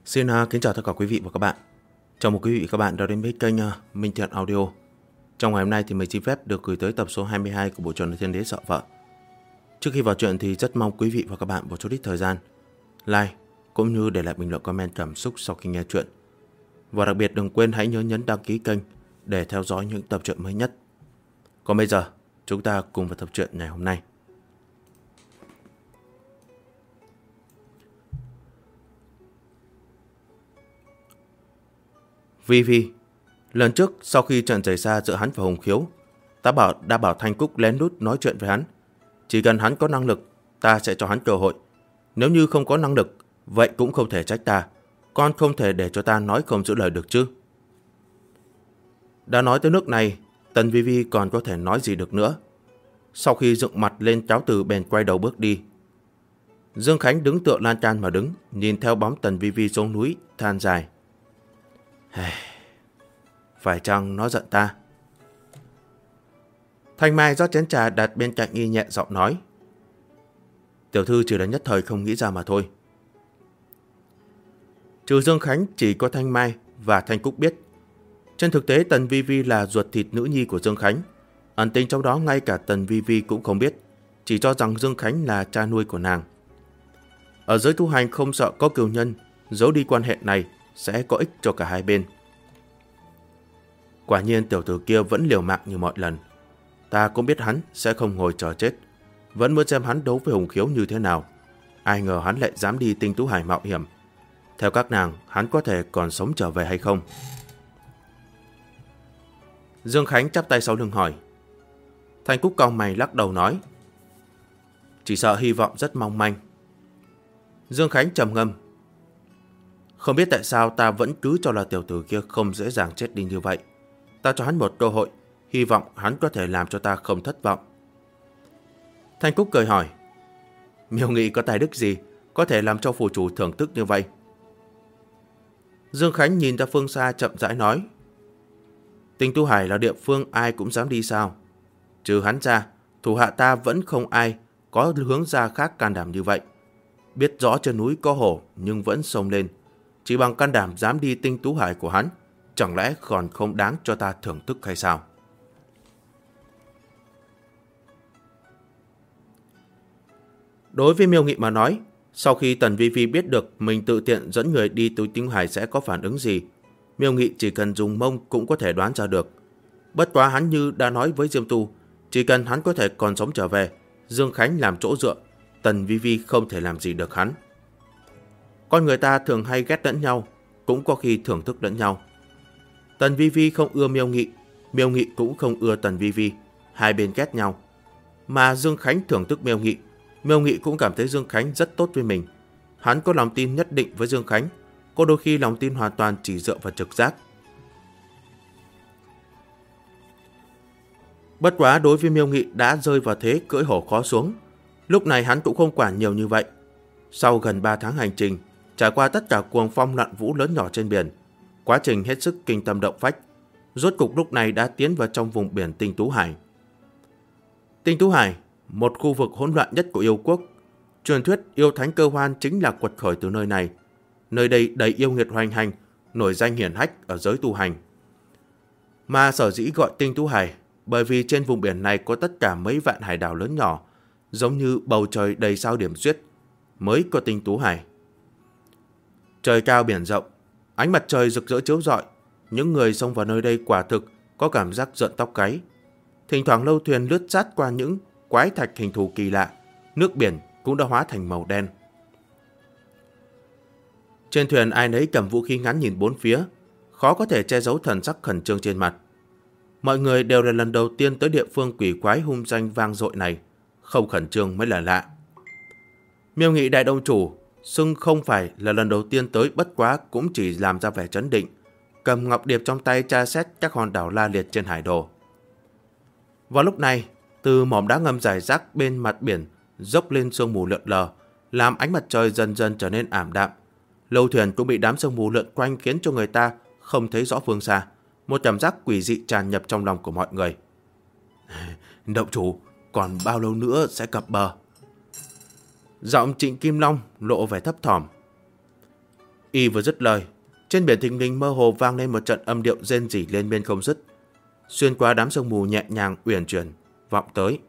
Xin kính chào tất cả quý vị và các bạn. Chào mừng quý vị và các bạn đã đến với kênh Minh Thiện Audio. Trong ngày hôm nay thì mình xin phép được gửi tới tập số 22 của bộ truyện Thiên Đế Sợ Vợ. Trước khi vào truyện thì rất mong quý vị và các bạn một chút ít thời gian like cũng như để lại bình luận comment cảm xúc sau khi nghe truyện. Và đặc biệt đừng quên hãy nhớ nhấn đăng ký kênh để theo dõi những tập truyện mới nhất. Còn bây giờ chúng ta cùng vào tập truyện ngày hôm nay. Vi, lần trước sau khi trận xảy ra giữa hắn và Hồng Khiếu, ta đã bảo Thanh Cúc lén lút nói chuyện với hắn. Chỉ cần hắn có năng lực, ta sẽ cho hắn cơ hội. Nếu như không có năng lực, vậy cũng không thể trách ta. Con không thể để cho ta nói không giữ lời được chứ. Đã nói tới nước này, Tần Vi còn có thể nói gì được nữa. Sau khi dựng mặt lên cáo từ bèn quay đầu bước đi. Dương Khánh đứng tựa lan can mà đứng, nhìn theo bóng Tần Vi xuống núi, than dài. Phải chăng nó giận ta? Thanh Mai rót chén trà đặt bên cạnh y nhẹ giọng nói. Tiểu thư chỉ là nhất thời không nghĩ ra mà thôi. Trừ Dương Khánh chỉ có Thanh Mai và Thanh Cúc biết. Trên thực tế Tần Vi là ruột thịt nữ nhi của Dương Khánh. Ẩn tình trong đó ngay cả Tần Vi cũng không biết, chỉ cho rằng Dương Khánh là cha nuôi của nàng. Ở giới tu hành không sợ có cừu nhân, giấu đi quan hệ này sẽ có ích cho cả hai bên. Quả nhiên tiểu tử kia vẫn liều mạng như mọi lần. Ta cũng biết hắn sẽ không ngồi chờ chết, vẫn muốn xem hắn đấu với Hồng Khiếu như thế nào. Ai ngờ hắn lại dám đi Tinh Tú Hải mạo hiểm. Theo các nàng, hắn có thể còn sống trở về hay không? Dương Khánh chắp tay sau lưng hỏi. Thanh Cúc cau mày lắc đầu nói. Chỉ sợ hy vọng rất mong manh. Dương Khánh trầm ngâm. Không biết tại sao ta vẫn cứ cho là tiểu tử kia không dễ dàng chết đi như vậy. Ta cho hắn một cơ hội, hy vọng hắn có thể làm cho ta không thất vọng. Thanh Cúc cười hỏi. Miêu Nghị có tài đức gì có thể làm cho phù chủ thưởng thức như vậy? Dương Khánh nhìn ra phương xa chậm rãi nói. Tinh Tú Hải là địa phương ai cũng dám đi sao? Trừ hắn ra, thủ hạ ta vẫn không ai có hướng ra khác can đảm như vậy. Biết rõ trên núi có hổ nhưng vẫn xông lên. Chỉ bằng can đảm dám đi Tinh Tú Hải của hắn, chẳng lẽ còn không đáng cho ta thưởng thức hay sao? Đối với Miêu Nghị mà nói, sau khi Tần Vi biết được mình tự tiện dẫn người đi tới Tinh Hải sẽ có phản ứng gì, Miêu Nghị chỉ cần dùng mông cũng có thể đoán ra được. Bất quá hắn như đã nói với Diêm Tu, chỉ cần hắn có thể còn sống trở về, Dương Khánh làm chỗ dựa, Tần Vi không thể làm gì được hắn. Con người ta thường hay ghét lẫn nhau, cũng có khi thưởng thức lẫn nhau. Tần Vi không ưa Miêu Nghị cũng không ưa Tần Vi, hai bên ghét nhau. Mà Dương Khánh thưởng thức Miêu Nghị cũng cảm thấy Dương Khánh rất tốt với mình. Hắn có lòng tin nhất định với Dương Khánh, có đôi khi lòng tin hoàn toàn chỉ dựa vào trực giác. Bất quá đối với Miêu Nghị đã rơi vào thế cưỡi hổ khó xuống. Lúc này hắn cũng không quản nhiều như vậy. Sau gần 3 tháng hành trình, trải qua tất cả cuồng phong loạn vũ lớn nhỏ trên biển, quá trình hết sức kinh tâm động phách, rốt cục lúc này đã tiến vào trong vùng biển Tinh Tú Hải. Tinh Tú Hải, một khu vực hỗn loạn nhất của yêu quốc. Truyền thuyết yêu thánh cơ hoan chính là quật khởi từ nơi này. Nơi đây đầy yêu nghiệt hoành hành, nổi danh hiển hách ở giới tu hành. Mà sở dĩ gọi Tinh Tú Hải, bởi vì trên vùng biển này có tất cả mấy vạn hải đảo lớn nhỏ, giống như bầu trời đầy sao điểm xuyết, mới có Tinh Tú Hải. Trời cao biển rộng, ánh mặt trời rực rỡ chiếu rọi, những người xông vào nơi đây quả thực có cảm giác rợn tóc gáy. Thỉnh thoảng lâu thuyền lướt sát qua những quái thạch hình thù kỳ lạ, nước biển cũng đã hóa thành màu đen. Trên thuyền ai nấy cầm vũ khí ngắn nhìn bốn phía, khó có thể che giấu thần sắc khẩn trương trên mặt. Mọi người đều là lần đầu tiên tới địa phương quỷ quái hung danh vang dội này, không khẩn trương mới là lạ. Miêu Nghị đại đông chủ xưng không phải là lần đầu tiên tới, bất quá cũng chỉ làm ra vẻ trấn định, cầm ngọc điệp trong tay tra xét các hòn đảo la liệt trên hải đồ. Vào lúc này, từ mỏm đá ngầm rải rác bên mặt biển dốc lên sương mù lượn lờ, làm ánh mặt trời dần dần trở nên ảm đạm. Lâu thuyền cũng bị đám sương mù lượn quanh khiến cho người ta không thấy rõ phương xa. Một cảm giác quỷ dị tràn nhập trong lòng của mọi người. Động chủ, còn bao lâu nữa sẽ cập bờ? Giọng Trịnh Kim Long lộ vẻ thấp thỏm. Y vừa dứt lời, trên biển thình lình mơ hồ vang lên một trận âm điệu rên rỉ liên miên không dứt, xuyên qua đám sương mù nhẹ nhàng uyển chuyển vọng tới.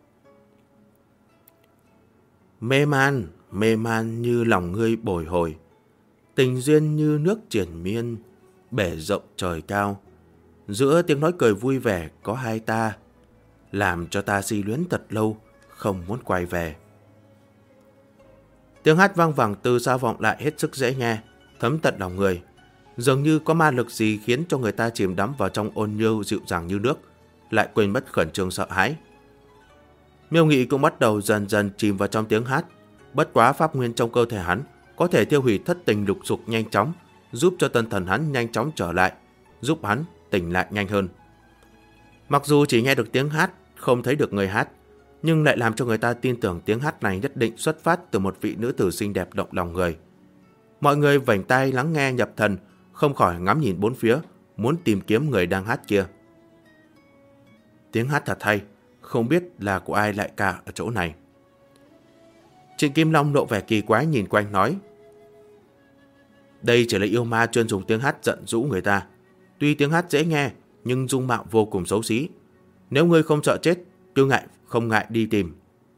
Mê man như lòng ngươi bồi hồi, tình duyên như nước triền miên, bể rộng trời cao. Giữa tiếng nói cười vui vẻ có hai ta, làm cho ta si luyến thật lâu, không muốn quay về. Tiếng hát vang vẳng từ xa vọng lại hết sức dễ nghe, thấm tận lòng người. Dường như có ma lực gì khiến cho người ta chìm đắm vào trong ôn nhu dịu dàng như nước, lại quên mất khẩn trương sợ hãi. Miêu Nghị cũng bắt đầu dần dần chìm vào trong tiếng hát. Bất quá pháp nguyên trong cơ thể hắn có thể tiêu hủy thất tình lục dục nhanh chóng, giúp cho tân thần hắn nhanh chóng trở lại, giúp hắn tỉnh lại nhanh hơn. Mặc dù chỉ nghe được tiếng hát, không thấy được người hát, nhưng lại làm cho người ta tin tưởng tiếng hát này nhất định xuất phát từ một vị nữ tử xinh đẹp động lòng người. Mọi người vành tai lắng nghe nhập thần, không khỏi ngắm nhìn bốn phía, muốn tìm kiếm người đang hát kia. Tiếng hát thật hay, không biết là của ai lại ca ở chỗ này. Trịnh Kim Long lộ vẻ kỳ quái nhìn quanh nói: đây chỉ là yêu ma chuyên dùng tiếng hát giận dữ người ta. Tuy tiếng hát dễ nghe, nhưng dung mạo vô cùng xấu xí. Nếu ngươi không sợ chết, cứ không ngại đi tìm.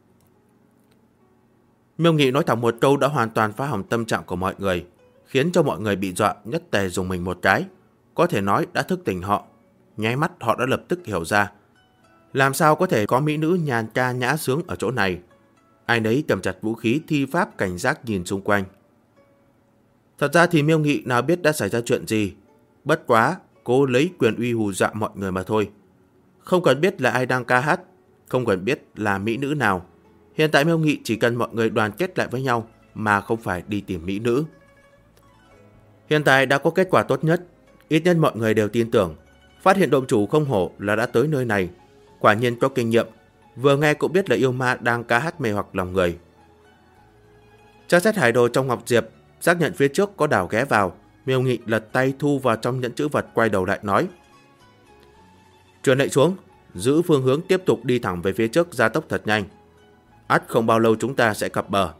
Miêu Nghị nói thẳng một câu đã hoàn toàn phá hỏng tâm trạng của mọi người, khiến cho mọi người bị dọa nhất tề dùng mình một cái. Có thể nói đã thức tỉnh họ. Nháy mắt họ đã lập tức hiểu ra, làm sao có thể có mỹ nữ nhàn ca nhã sướng ở chỗ này. Ai nấy cầm chặt vũ khí thi pháp cảnh giác nhìn xung quanh. Thật ra thì Miêu Nghị nào biết đã xảy ra chuyện gì, bất quá cố lấy quyền uy hù dọa mọi người mà thôi. Không cần biết là ai đang ca hát, không cần biết là mỹ nữ nào. Hiện tại Miêu Nghị chỉ cần mọi người đoàn kết lại với nhau, mà không phải đi tìm mỹ nữ. Hiện tại đã có kết quả tốt nhất, ít nhất mọi người đều tin tưởng. Phát hiện động chủ không hổ là đã tới nơi này, quả nhiên có kinh nghiệm, vừa nghe cũng biết là yêu ma đang ca hát mê hoặc lòng người. Tra xét hải đồ trong Ngọc Diệp, xác nhận phía trước có đảo ghé vào, Miêu Nghị lật tay thu vào trong nhẫn chữ vật, quay đầu lại nói: truyền lệnh xuống, giữ phương hướng tiếp tục đi thẳng về phía trước, gia tốc thật nhanh. Ắt không bao lâu chúng ta sẽ cập bờ.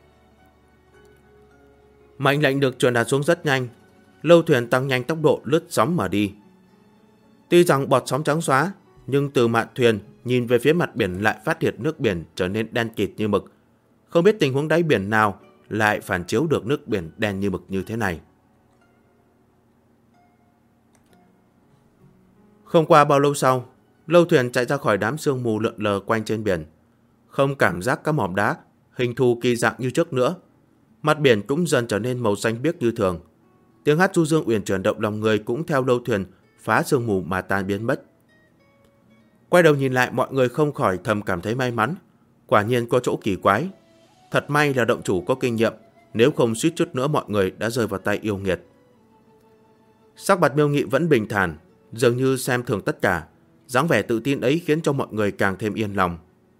Mệnh lệnh được truyền đạt xuống rất nhanh, lâu thuyền tăng nhanh tốc độ lướt sóng mà đi. Tuy rằng bọt sóng trắng xóa, nhưng từ mạn thuyền nhìn về phía mặt biển lại phát hiện nước biển trở nên đen kịt như mực. Không biết tình huống đáy biển nào lại phản chiếu được nước biển đen như mực như thế này. Không qua bao lâu sau, lâu thuyền chạy ra khỏi đám sương mù lượn lờ quanh trên biển. Không cảm giác các mỏm đá hình thù kỳ dạng như trước nữa. Mặt biển cũng dần trở nên màu xanh biếc như thường. Tiếng hát du dương uyển chuyển động lòng người cũng theo lâu thuyền phá sương mù mà tan biến mất. Quay đầu nhìn lại, mọi người không khỏi thầm cảm thấy may mắn. Quả nhiên có chỗ kỳ quái. Thật may là động chủ có kinh nghiệm, nếu không suýt chút nữa mọi người đã rơi vào tay yêu nghiệt. Sắc mặt Miêu Nghị vẫn bình thản, dường như xem thường tất cả. Dáng vẻ tự tin ấy khiến cho mọi người càng thêm yên lòng.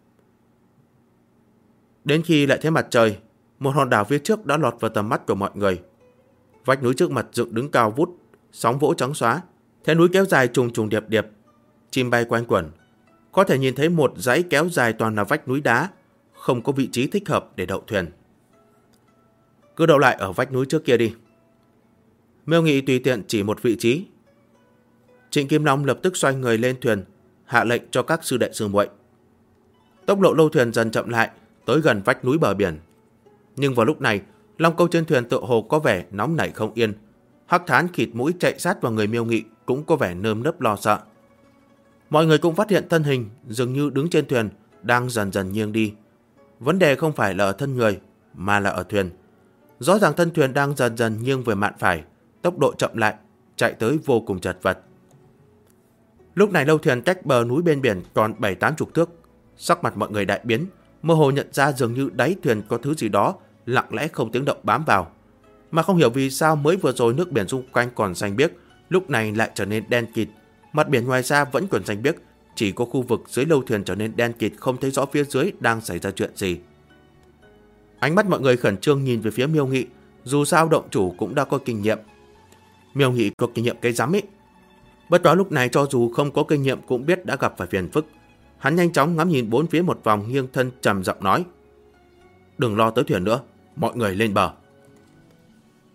Đến khi lại thấy mặt trời, một hòn đảo phía trước đã lọt vào tầm mắt của mọi người. Vách núi trước mặt dựng đứng cao vút, sóng vỗ trắng xóa, thế núi kéo dài trùng trùng điệp điệp, chim bay quanh quẩn. Có thể nhìn thấy một dãy kéo dài toàn là vách núi đá, không có vị trí thích hợp để đậu thuyền. Cứ đậu lại ở vách núi trước kia đi. Miêu Nghị tùy tiện chỉ một vị trí. Trịnh Kim Long lập tức xoay người lên thuyền, hạ lệnh cho các sư đệ sư muội. Tốc độ lâu thuyền dần chậm lại, tới gần vách núi bờ biển. Nhưng vào lúc này, long câu trên thuyền tựa hồ có vẻ nóng nảy không yên. Hắc Thán khịt mũi chạy sát vào người Miêu Nghị cũng có vẻ nơm nớp lo sợ. Mọi người cũng phát hiện thân hình dường như đứng trên thuyền đang dần dần nghiêng đi. Vấn đề không phải là ở thân người, mà là ở thuyền. Rõ ràng thân thuyền đang dần dần nghiêng về mạn phải, tốc độ chậm lại, chạy tới vô cùng chật vật. Lúc này lâu thuyền cách bờ núi bên biển còn 7-80 thước. Sắc mặt mọi người đại biến, mơ hồ nhận ra dường như đáy thuyền có thứ gì đó lặng lẽ không tiếng động bám vào. Mà không hiểu vì sao mới vừa rồi nước biển xung quanh còn xanh biếc, lúc này lại trở nên đen kịt. Mặt biển ngoài xa vẫn còn xanh biếc, chỉ có khu vực dưới lâu thuyền trở nên đen kịt, không thấy rõ phía dưới đang xảy ra chuyện gì. Ánh mắt mọi người khẩn trương nhìn về phía Miêu Nghị, dù sao động chủ cũng đã có kinh nghiệm. Miêu Nghị có kinh nghiệm cái rắm ấy. Bất quá lúc này cho dù không có kinh nghiệm cũng biết đã gặp phải phiền phức. Hắn nhanh chóng ngắm nhìn bốn phía một vòng, nghiêng thân trầm giọng nói: đừng lo tới thuyền nữa, mọi người lên bờ.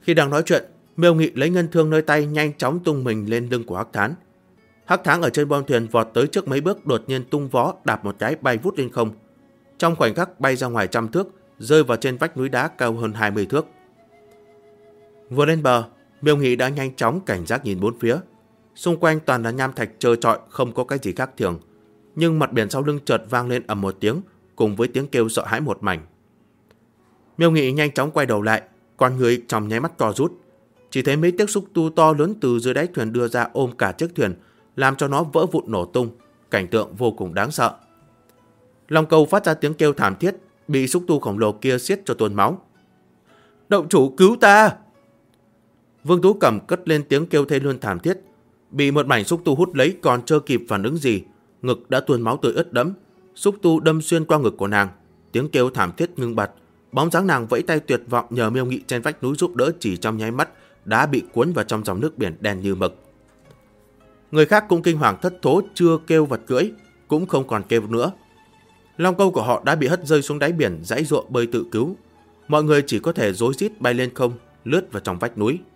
Khi đang nói chuyện, Miêu Nghị lấy ngân thương nơi tay nhanh chóng tung mình lên lưng của Hắc Thán. Hắc Thán ở trên bong thuyền vọt tới trước mấy bước, đột nhiên tung vó đạp một cái bay vút lên không. Trong khoảnh khắc bay ra ngoài 100 thước, rơi vào trên vách núi đá cao hơn 20 thước. Vừa lên bờ, Miêu Nghị đã nhanh chóng cảnh giác nhìn bốn phía. Xung quanh toàn là nham thạch trơ trọi, không có cái gì khác thường. Nhưng mặt biển sau lưng chợt vang lên ầm một tiếng, cùng với tiếng kêu sợ hãi một mảnh. Miêu Nghị nhanh chóng quay đầu lại, con người trong nháy mắt co rút. Chỉ thấy mấy chiếc xúc tu to lớn từ dưới đáy thuyền đưa ra ôm cả chiếc thuyền, làm cho nó vỡ vụn nổ tung, cảnh tượng vô cùng đáng sợ. Long Câu phát ra tiếng kêu thảm thiết, bị xúc tu khổng lồ kia siết cho tuôn máu. Động chủ cứu ta! Vương Tú Cẩm cất lên tiếng kêu thê lương thảm thiết, bị một mảnh xúc tu hút lấy, còn chưa kịp phản ứng gì, ngực đã tuôn máu tươi ướt đẫm, xúc tu đâm xuyên qua ngực của nàng, tiếng kêu thảm thiết ngưng bặt, bóng dáng nàng vẫy tay tuyệt vọng nhờ Miêu Nghị trên vách núi giúp đỡ, chỉ trong nháy mắt đã bị cuốn vào trong dòng nước biển đen như mực. Người khác cũng kinh hoàng thất thố, chưa kêu vật cưỡi, cũng không còn kêu nữa. Long Câu của họ đã bị hất rơi xuống đáy biển, giãy giụa bơi tự cứu. Mọi người chỉ có thể rối rít bay lên không, lướt vào trong vách núi.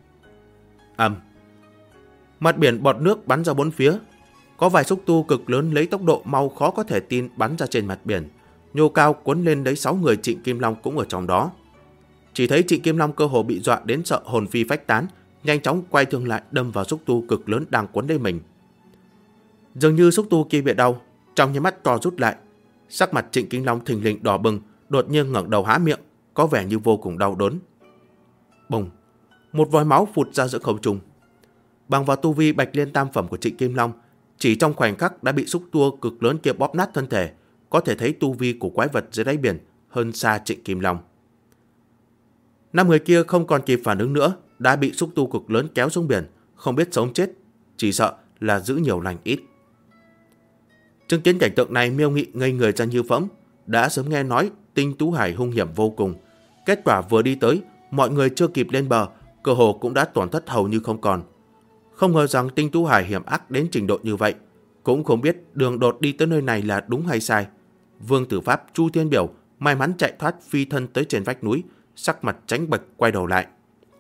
Mặt biển bọt nước bắn ra bốn phía. Có vài xúc tu cực lớn lấy tốc độ mau khó có thể tin bắn ra trên mặt biển, nhô cao cuốn lên đấy 6 người Trịnh Kim Long cũng ở trong đó. Chỉ thấy Trịnh Kim Long cơ hồ bị dọa đến sợ hồn phi phách tán, nhanh chóng quay thương lại đâm vào xúc tu cực lớn đang cuốn lấy mình. Dường như xúc tu kia bị đau, trong nháy mắt co rút lại. Sắc mặt Trịnh Kim Long thình lình đỏ bừng, đột nhiên ngẩng đầu há miệng, có vẻ như vô cùng đau đớn. Bùng! Một vòi máu phụt ra giữa không trung. Bằng vào tu vi Bạch Liên tam phẩm của Trịnh Kim Long, chỉ trong khoảnh khắc đã bị xúc tu cực lớn kia bóp nát thân thể, có thể thấy tu vi của quái vật dưới đáy biển hơn xa Trịnh Kim Long. 5 người kia không còn kịp phản ứng nữa, đã bị xúc tu cực lớn kéo xuống biển, không biết sống chết, chỉ sợ là giữ nhiều lành ít. Chứng kiến cảnh tượng này, Miêu Nghị ngây người ra như phỗng. Đã sớm nghe nói Tinh Tú Hải hung hiểm vô cùng, kết quả vừa đi tới, mọi người chưa kịp lên bờ, cơ hồ cũng đã tổn thất hầu như không còn. Không ngờ rằng Tinh Tú Hải hiểm ác đến trình độ như vậy, cũng không biết đường đột đi tới nơi này là đúng hay sai. Vương Tử Pháp, Chu Thiên Biểu may mắn chạy thoát, phi thân tới trên vách núi, sắc mặt trắng bệch quay đầu lại.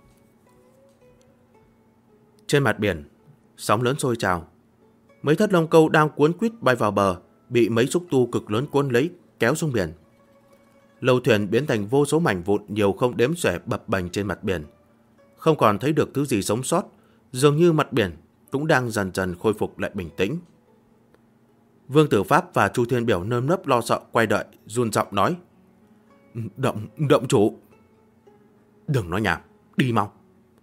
Trên mặt biển, sóng lớn sôi trào. Mấy thất long câu đang cuốn quýt bay vào bờ, bị mấy xúc tu cực lớn cuốn lấy, kéo xuống biển. Lâu thuyền biến thành vô số mảnh vụn nhiều không đếm xuể bập bềnh trên mặt biển. Không còn thấy được thứ gì sống sót, dường như mặt biển cũng đang dần dần khôi phục lại bình tĩnh. Vương Tử Pháp và Chu Thiên Biểu nơm nớp lo sợ quay đợi, run giọng nói: Động chủ! Đừng nói nhảm, đi mau!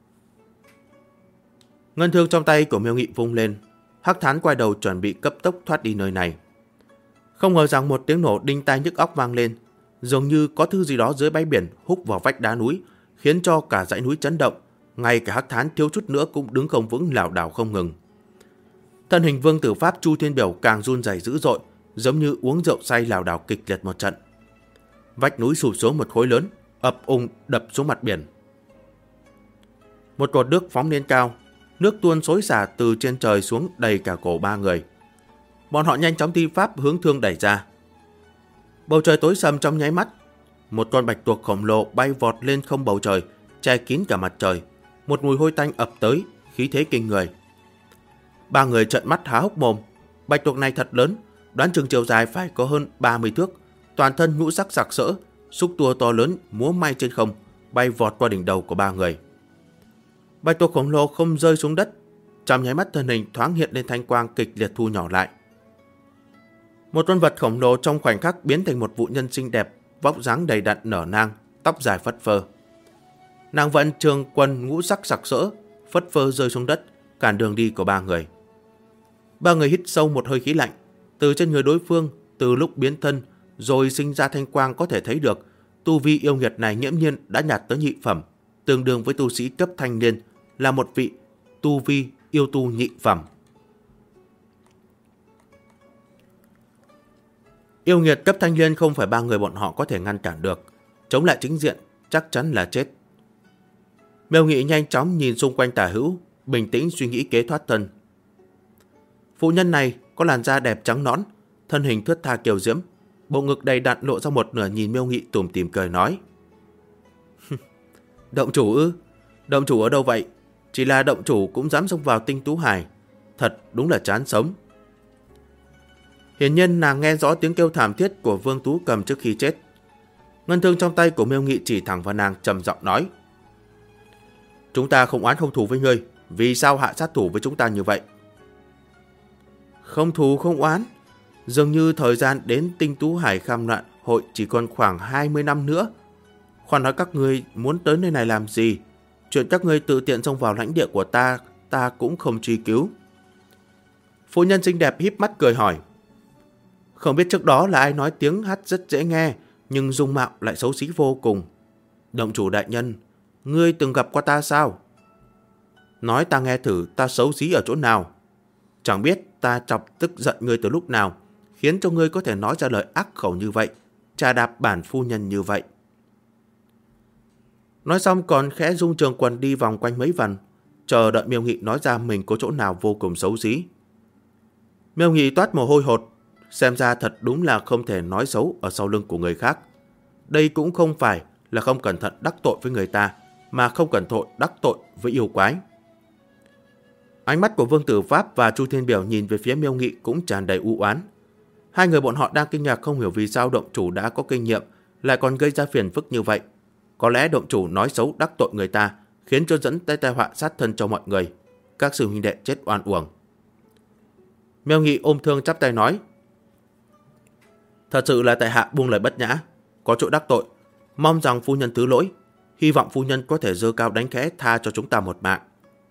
Ngân thương trong tay của Miêu Nghị vung lên, Hắc Thán quay đầu chuẩn bị cấp tốc thoát đi nơi này. Không ngờ rằng một tiếng nổ đinh tai nhức óc vang lên, dường như có thứ gì đó dưới bãi biển húc vào vách đá núi, khiến cho cả dãy núi chấn động. Ngay cả Hắc Thán thiếu chút nữa cũng đứng không vững, lảo đảo không ngừng. Thân hình Vương Tử Pháp, Chu Thiên Biểu càng run rẩy dữ dội, giống như uống rượu say lảo đảo kịch liệt một trận. Vách núi sụp xuống một khối lớn, ập ùng đập xuống mặt biển. Một cột nước phóng lên cao, nước tuôn xối xả từ trên trời xuống đầy cả cổ 3 người. Bọn họ nhanh chóng thi pháp hướng thương đẩy ra. Bầu trời tối sầm trong nháy mắt, một con bạch tuộc khổng lồ bay vọt lên không bầu trời, che kín cả mặt trời. Một mùi hôi tanh ập tới, khí thế kinh người. 3 người trợn mắt há hốc mồm. Bạch tuộc này thật lớn, đoán chừng chiều dài phải có hơn 30 thước, toàn thân ngũ sắc sặc sỡ, xúc tua to lớn múa may trên không, bay vọt qua đỉnh đầu của 3 người. Bạch tuộc khổng lồ không rơi xuống đất, trong nháy mắt thân hình thoáng hiện lên thanh quang kịch liệt thu nhỏ lại. Một con vật khổng lồ trong khoảnh khắc biến thành một phụ nhân xinh đẹp, vóc dáng đầy đặn nở nang, tóc dài phất phơ. Nàng vận trường quần ngũ sắc sặc sỡ, phất phơ rơi xuống đất, cản đường đi của 3 người. 3 người hít sâu một hơi khí lạnh, từ trên người đối phương, từ lúc biến thân rồi sinh ra thanh quang có thể thấy được tu vi yêu nghiệt này nghiễm nhiên đã đạt tới nhị phẩm, tương đương với tu sĩ cấp thanh niên, là một vị tu vi yêu tu nhị phẩm. Yêu nghiệt cấp thanh niên không phải 3 người bọn họ có thể ngăn cản được, chống lại chính diện chắc chắn là chết. Miêu Nghị nhanh chóng nhìn xung quanh tả hữu, bình tĩnh suy nghĩ kế thoát thân. Phụ nhân này có làn da đẹp trắng nõn, thân hình thướt tha kiều diễm, bộ ngực đầy đặn lộ ra một nửa, nhìn Miêu Nghị tủm tỉm cười nói: Động chủ ư? Động chủ ở đâu vậy? Chỉ là động chủ cũng dám xông vào Tinh Tú Hải. Thật đúng là chán sống. Hiển nhiên nàng nghe rõ tiếng kêu thảm thiết của Vương Tú Cầm trước khi chết. Ngân thương trong tay của Miêu Nghị chỉ thẳng vào nàng, trầm giọng nói: chúng ta không oán không thù với ngươi, vì sao hạ sát thủ với chúng ta như vậy? Không thù không oán. Dường như thời gian đến Tinh Tú Hải kham loạn hội chỉ còn khoảng 20 năm nữa. Khoan nói các ngươi muốn tới nơi này làm gì? Chuyện các ngươi tự tiện xông vào lãnh địa của ta, ta cũng không truy cứu. Phụ nhân xinh đẹp híp mắt cười hỏi: không biết trước đó là ai nói tiếng hát rất dễ nghe, nhưng dung mạo lại xấu xí vô cùng. Động chủ đại nhân, ngươi từng gặp qua ta sao? Nói ta nghe thử, ta xấu xí ở chỗ nào? Chẳng biết ta chọc tức giận ngươi từ lúc nào, khiến cho ngươi có thể nói ra lời ác khẩu như vậy, trà đạp bản phu nhân như vậy. Nói xong còn khẽ rung trường quần đi vòng quanh mấy vòng, chờ đợi Miêu Nghị nói ra mình có chỗ nào vô cùng xấu xí. Miêu Nghị toát mồ hôi hột, xem ra thật đúng là không thể nói xấu ở sau lưng của người khác. Đây cũng không phải là không cẩn thận đắc tội với người ta, mà không cẩn thận đắc tội với yêu quái. Ánh mắt của Vương Tử Pháp và Chu Thiên Biểu nhìn về phía Miêu Nghị cũng tràn đầy u oán. Hai người bọn họ đang kinh ngạc không hiểu vì sao động chủ đã có kinh nghiệm lại còn gây ra phiền phức như vậy. Có lẽ động chủ nói xấu đắc tội người ta, khiến cho dẫn tới tai họa sát thân cho mọi người. Các sư huynh đệ chết oan uổng. Miêu Nghị ôm thương chắp tay nói: thật sự là tại hạ buông lời bất nhã, có chỗ đắc tội, mong rằng phu nhân thứ lỗi, hy vọng phu nhân có thể giơ cao đánh khẽ tha cho chúng ta một mạng.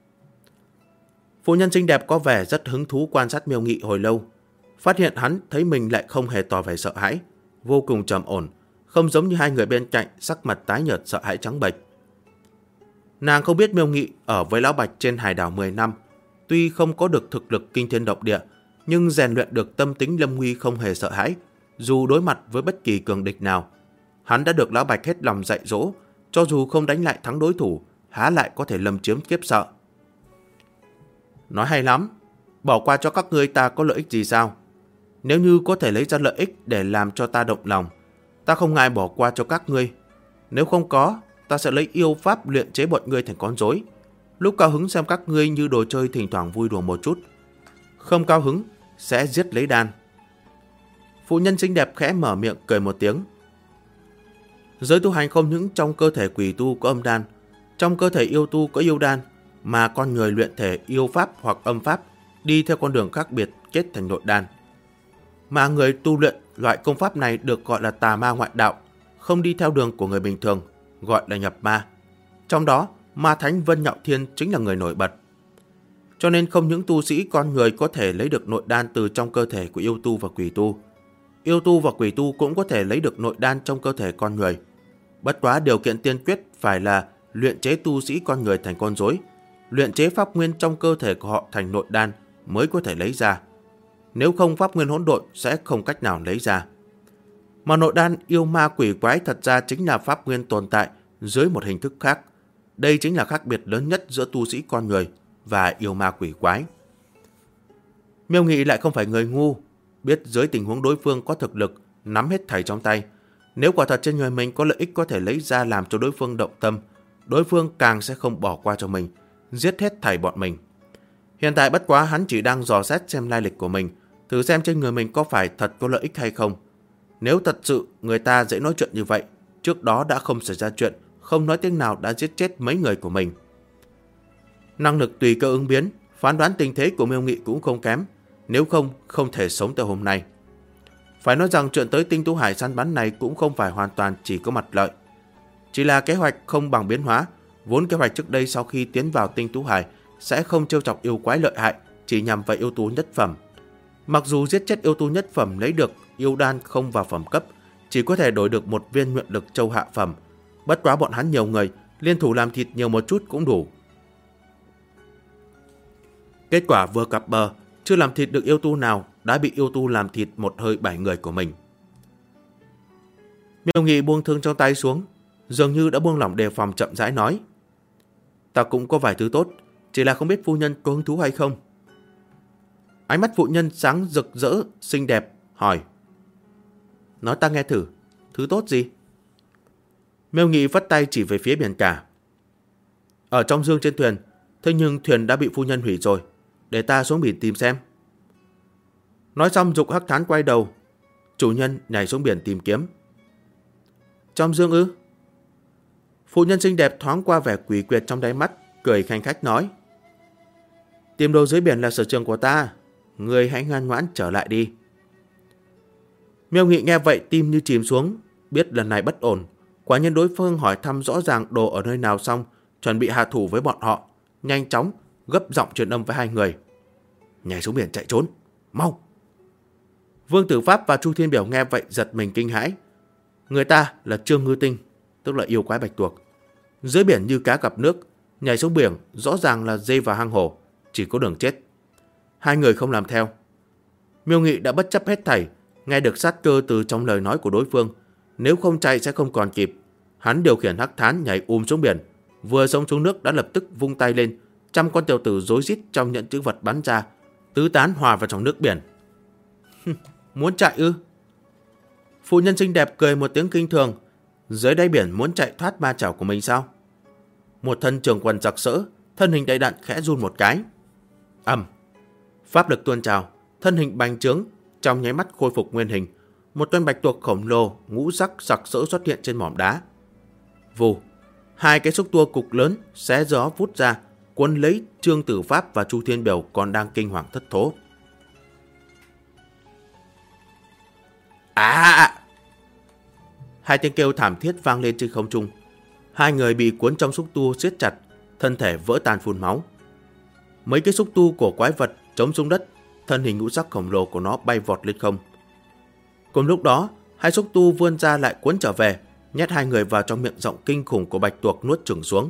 Phu nhân xinh đẹp có vẻ rất hứng thú quan sát Miêu Nghị hồi lâu, phát hiện hắn thấy mình lại không hề tỏ vẻ sợ hãi, vô cùng trầm ổn, không giống như hai người bên cạnh sắc mặt tái nhợt sợ hãi trắng bệch. Nàng không biết Miêu Nghị ở với Lão Bạch trên hải đảo 10 năm, tuy không có được thực lực kinh thiên động địa, nhưng rèn luyện được tâm tính lâm nguy không hề sợ hãi, dù đối mặt với bất kỳ cường địch nào. Hắn đã được Lão Bạch hết lòng dạy dỗ, cho dù không đánh lại thắng đối thủ, há lại có thể lâm chiếm kiếp sợ. Nói hay lắm, bỏ qua cho các ngươi ta có lợi ích gì sao? Nếu như có thể lấy ra lợi ích để làm cho ta động lòng, ta không ngại bỏ qua cho các ngươi. Nếu không có, ta sẽ lấy yêu pháp luyện chế bọn ngươi thành con rối. Lúc cao hứng xem các ngươi như đồ chơi thỉnh thoảng vui đùa một chút, không cao hứng sẽ giết lấy đan. Phụ nhân xinh đẹp khẽ mở miệng cười một tiếng. Giới tu hành không những trong cơ thể quỷ tu có âm đan, trong cơ thể yêu tu có yêu đan, mà con người luyện thể yêu pháp hoặc âm pháp đi theo con đường khác biệt kết thành nội đan. Mà người tu luyện loại công pháp này được gọi là tà ma ngoại đạo, không đi theo đường của người bình thường, gọi là nhập ma. Trong đó, ma thánh Vân Nhạo Thiên chính là người nổi bật. Cho nên không những tu sĩ con người có thể lấy được nội đan từ trong cơ thể của yêu tu và quỷ tu, yêu tu và quỷ tu cũng có thể lấy được nội đan trong cơ thể con người. Bất quá điều kiện tiên quyết phải là luyện chế tu sĩ con người thành con rối, luyện chế pháp nguyên trong cơ thể của họ thành nội đan mới có thể lấy ra. Nếu không, pháp nguyên hỗn độn sẽ không cách nào lấy ra. Mà nội đan yêu ma quỷ quái thật ra chính là pháp nguyên tồn tại dưới một hình thức khác. Đây chính là khác biệt lớn nhất giữa tu sĩ con người và yêu ma quỷ quái. Miêu Nghị lại không phải người ngu, biết dưới tình huống đối phương có thực lực nắm hết thảy trong tay, nếu quả thật trên người mình có lợi ích có thể lấy ra làm cho đối phương động tâm, đối phương càng sẽ không bỏ qua cho mình, giết hết thảy bọn mình. Hiện tại bất quá hắn chỉ đang dò xét xem lai lịch của mình, thử xem trên người mình có phải thật có lợi ích hay không. Nếu thật sự người ta dễ nói chuyện như vậy, trước đó đã không xảy ra chuyện, không nói tiếng nào đã giết chết mấy người của mình. Năng lực tùy cơ ứng biến, phán đoán tình thế của Miêu Nghị cũng không kém, nếu không, không thể sống tới hôm nay. Phải nói rằng chuyện tới Tinh Tú Hải săn bắn này cũng không phải hoàn toàn chỉ có mặt lợi. Chỉ là kế hoạch không bằng biến hóa, vốn kế hoạch trước đây sau khi tiến vào Tinh Tú Hải sẽ không trêu chọc yêu quái lợi hại, chỉ nhằm vào yêu tu nhất phẩm. Mặc dù giết chết yêu tu nhất phẩm lấy được yêu đan không vào phẩm cấp, chỉ có thể đổi được một viên nguyện lực châu hạ phẩm. Bất quá bọn hắn nhiều người, liên thủ làm thịt nhiều một chút cũng đủ. Kết quả vừa cập bờ, chưa làm thịt được yêu tu nào đã bị yêu tu làm thịt một hơi 7 người của mình. Miêu Nghị buông thương trong tay xuống, dường như đã buông lỏng đề phòng, chậm rãi nói: ta cũng có vài thứ tốt, chỉ là không biết phu nhân có hứng thú hay không. Ánh mắt phụ nhân sáng rực rỡ, xinh đẹp, hỏi: nói ta nghe thử, thứ tốt gì? Miêu Nghị vất tay chỉ về phía biển cả. Ở trong dương trên thuyền, thế nhưng thuyền đã bị phu nhân hủy rồi. Để ta xuống biển tìm xem. Nói xong Dục Hắc Thán quay đầu. Chủ nhân nhảy xuống biển tìm kiếm. Trong dương ư? Phụ nhân xinh đẹp thoáng qua vẻ quỷ quyệt trong đáy mắt, cười khanh khách nói. Tìm đồ dưới biển là sở trường của ta. Ngươi hãy ngoan ngoãn trở lại đi. Miêu Nghị nghe vậy tim như chìm xuống, biết lần này bất ổn. Quả nhiên đối phương hỏi thăm rõ ràng đồ ở nơi nào xong, chuẩn bị hạ thủ với bọn họ. Nhanh chóng gấp giọng truyền âm với hai người. Nhảy xuống biển chạy trốn, mau! Vương Tử Pháp và Chu Thiên Biểu nghe vậy giật mình kinh hãi. Người ta là Trương Ngư Tinh, tức là yêu quái bạch tuộc. Dưới biển như cá gặp nước, nhảy xuống biển rõ ràng là dê vào hang hổ, chỉ có đường chết. Hai người không làm theo. Miêu Nghị đã bất chấp hết thảy, nghe được sát cơ từ trong lời nói của đối phương. Nếu không chạy sẽ không còn kịp. Hắn điều khiển Hắc Thán nhảy xuống biển, vừa xông xuống nước đã lập tức vung tay lên, trăm con tiểu tử rối rít trong nhận chữ vật bắn ra, tứ tán hòa vào trong nước biển. Muốn chạy ư? Phụ nhân xinh đẹp cười một tiếng kinh thường. Dưới đáy biển muốn chạy thoát ma chảo của mình sao? Một thân trường quần sặc sỡ, thân hình đầy đặn khẽ run một cái. Ầm, pháp lực tuôn trào, thân hình bành trướng, trong nháy mắt khôi phục nguyên hình. Một con bạch tuộc khổng lồ ngũ sắc sặc sỡ xuất hiện trên mỏm đá. Vù, hai cái xúc tua cục lớn xé gió vút ra, cuốn lấy Trương Tử Pháp và Chu Thiên Biểu còn đang kinh hoàng thất thố. Hai tiếng kêu thảm thiết vang lên trên không trung. Hai người bị cuốn trong xúc tu siết chặt, thân thể vỡ tan phun máu. Mấy cái xúc tu của quái vật trống xuống đất, thân hình ngũ sắc khổng lồ của nó bay vọt lên không. Cùng lúc đó, hai xúc tu vươn ra lại cuốn trở về, nhét hai người vào trong miệng rộng kinh khủng của bạch tuộc nuốt chửng xuống.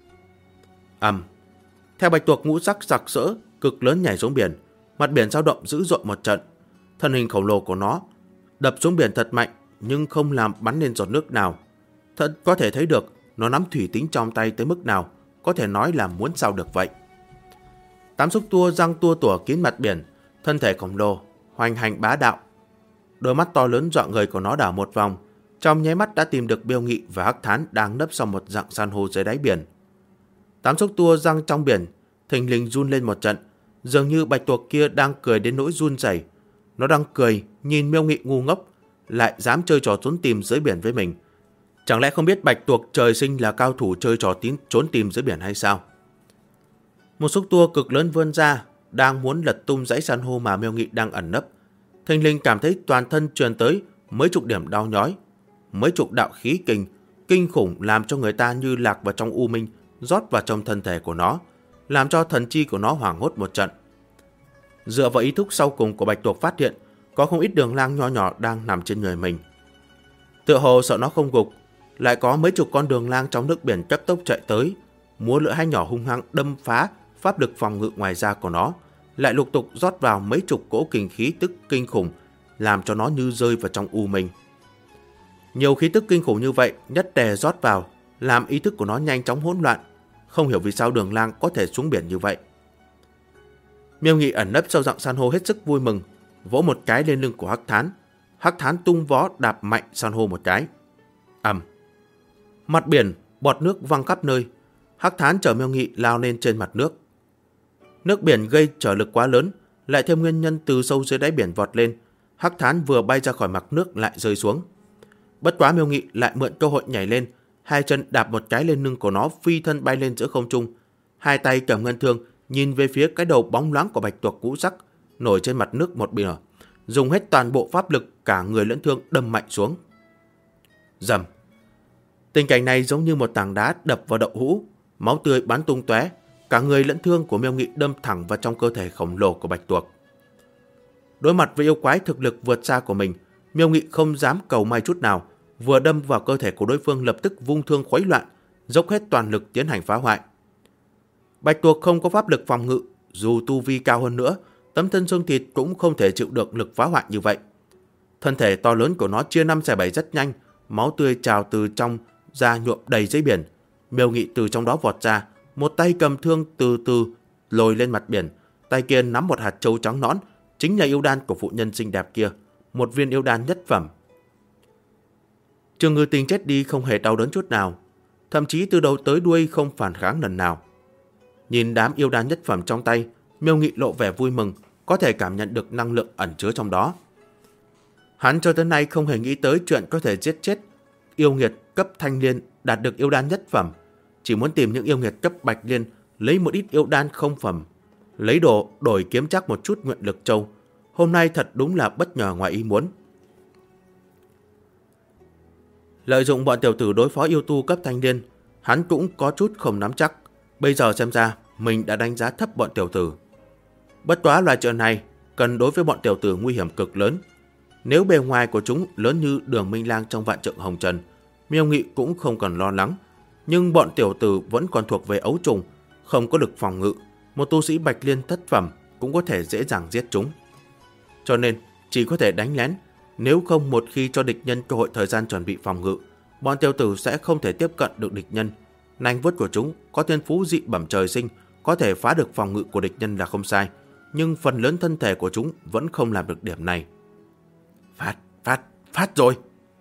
Theo bạch tuộc ngũ sắc sặc sỡ cực lớn nhảy xuống biển, mặt biển dao động dữ dội một trận. Thân hình khổng lồ của nó đập xuống biển thật mạnh, nhưng không làm bắn lên giọt nước nào. Thật có thể thấy được nó nắm thủy tính trong tay tới mức nào, có thể nói là muốn sao được vậy. Tám xúc tua răng tua tủa kín mặt biển, thân thể khổng lồ hoành hành bá đạo. Đôi mắt to lớn dọa người của nó đảo một vòng, trong nháy mắt đã tìm được Miêu Nghị và Hắc Thán đang nấp sau một dạng san hô dưới đáy biển. Tám xúc tua răng trong biển thình lình run lên một trận, dường như bạch tuộc kia đang cười đến nỗi run rẩy. Nó đang cười nhìn Miêu Nghị ngu ngốc, lại dám chơi trò trốn tìm dưới biển với mình. Chẳng lẽ không biết bạch tuộc trời sinh là cao thủ chơi trò trốn tìm dưới biển hay sao? Một xúc tua cực lớn vươn ra, đang muốn lật tung dãy san hô mà Miêu Nghị đang ẩn nấp. Thình lình cảm thấy toàn thân truyền tới mấy chục điểm đau nhói, mấy chục đạo khí kình kinh khủng làm cho người ta như lạc vào trong u minh, rót vào trong thân thể của nó, làm cho thần chi của nó hoảng hốt một trận. Dựa vào ý thức sau cùng của bạch tuộc phát hiện có không ít đường lang nho nhỏ đang nằm trên người mình. Tựa hồ sợ nó không gục, lại có mấy chục con đường lang trong nước biển cấp tốc chạy tới, múa lưỡi hai nhỏ hung hăng đâm phá pháp lực phòng ngự ngoài da của nó, lại lục tục rót vào mấy chục cỗ kình khí tức kinh khủng, làm cho nó như rơi vào trong u minh. Nhiều khí tức kinh khủng như vậy nhất tề rót vào, làm ý thức của nó nhanh chóng hỗn loạn, không hiểu vì sao đường lang có thể xuống biển như vậy. Miêu Nghị ẩn nấp sau dạng san hô hết sức vui mừng, vỗ một cái lên lưng của Hắc Thán. Hắc Thán tung vó đạp mạnh san hô một cái. Mặt biển bọt nước văng khắp nơi. Hắc Thán chở Miêu Nghị lao lên trên mặt nước. Nước biển gây trở lực quá lớn, lại thêm nguyên nhân từ sâu dưới đáy biển vọt lên. Hắc Thán vừa bay ra khỏi mặt nước lại rơi xuống. Bất quá Miêu Nghị lại mượn cơ hội nhảy lên, hai chân đạp một cái lên lưng của nó, phi thân bay lên giữa không trung. Hai tay cầm ngân thương nhìn về phía cái đầu bóng loáng của bạch tuộc ngũ sắc nổi trên mặt nước một bìa, dùng hết toàn bộ pháp lực cả người lẫn thương đâm mạnh xuống. Rầm. Tình cảnh này giống như một tảng đá đập vào đậu hũ, máu tươi bắn tung tóe, cả người lẫn thương của Miêu Nghị đâm thẳng vào trong cơ thể khổng lồ của bạch tuộc. Đối mặt với yêu quái thực lực vượt xa của mình, Miêu Nghị không dám cầu may chút nào, vừa đâm vào cơ thể của đối phương lập tức vung thương khuấy loạn, dốc hết toàn lực tiến hành phá hoại. Bạch tuộc không có pháp lực phòng ngự, dù tu vi cao hơn nữa, tấm thân xương thịt cũng không thể chịu được lực phá hoại như vậy. Thân thể to lớn của nó chia 5 xẻ 7 rất nhanh, máu tươi trào từ trong ra nhuộm đầy dưới biển. Miêu Nghị từ trong đó vọt ra, một tay cầm thương từ từ lồi lên mặt biển, tay kia nắm một hạt châu trắng nõn, chính là yêu đan của phụ nhân xinh đẹp kia, một viên yêu đan nhất phẩm. Trương Ngư Tinh chết đi không hề đau đớn chút nào. thậm chí từ đầu tới đuôi không phản kháng lần nào. Nhìn đám yêu đan nhất phẩm trong tay, Miêu Nghị lộ vẻ vui mừng, có thể cảm nhận được năng lượng ẩn chứa trong đó. Hắn cho tới nay không hề nghĩ tới chuyện có thể giết chết yêu nghiệt cấp thanh liên đạt được yêu đan nhất phẩm, chỉ muốn tìm những yêu nghiệt cấp bạch liên lấy một ít yêu đan không phẩm, lấy đồ đổi kiếm chắc một chút nguyện lực châu. Hôm nay thật đúng là bất ngờ ngoài ý muốn. Lợi dụng bọn tiểu tử đối phó yêu tu cấp thanh liên, hắn cũng có chút không nắm chắc. Bây giờ xem ra mình đã đánh giá thấp bọn tiểu tử. Bất quá loại chuyện này cần đối với bọn tiểu tử nguy hiểm cực lớn. Nếu bề ngoài của chúng lớn như Đường Minh Lang trong Vạn Trượng Hồng Trần, Miêu Nghị cũng không cần lo lắng. Nhưng bọn tiểu tử vẫn còn thuộc về ấu trùng, không có lực phòng ngự. Một tu sĩ bạch liên thất phẩm cũng có thể dễ dàng giết chúng. Cho nên chỉ có thể đánh lén. Nếu không, một khi cho địch nhân cơ hội thời gian chuẩn bị phòng ngự, bọn tiểu tử sẽ không thể tiếp cận được địch nhân. Nanh vuốt của chúng có thiên phú dị bẩm trời sinh, có thể phá được phòng ngự của địch nhân là không sai, nhưng phần lớn thân thể của chúng vẫn không làm được điểm này. Phát rồi!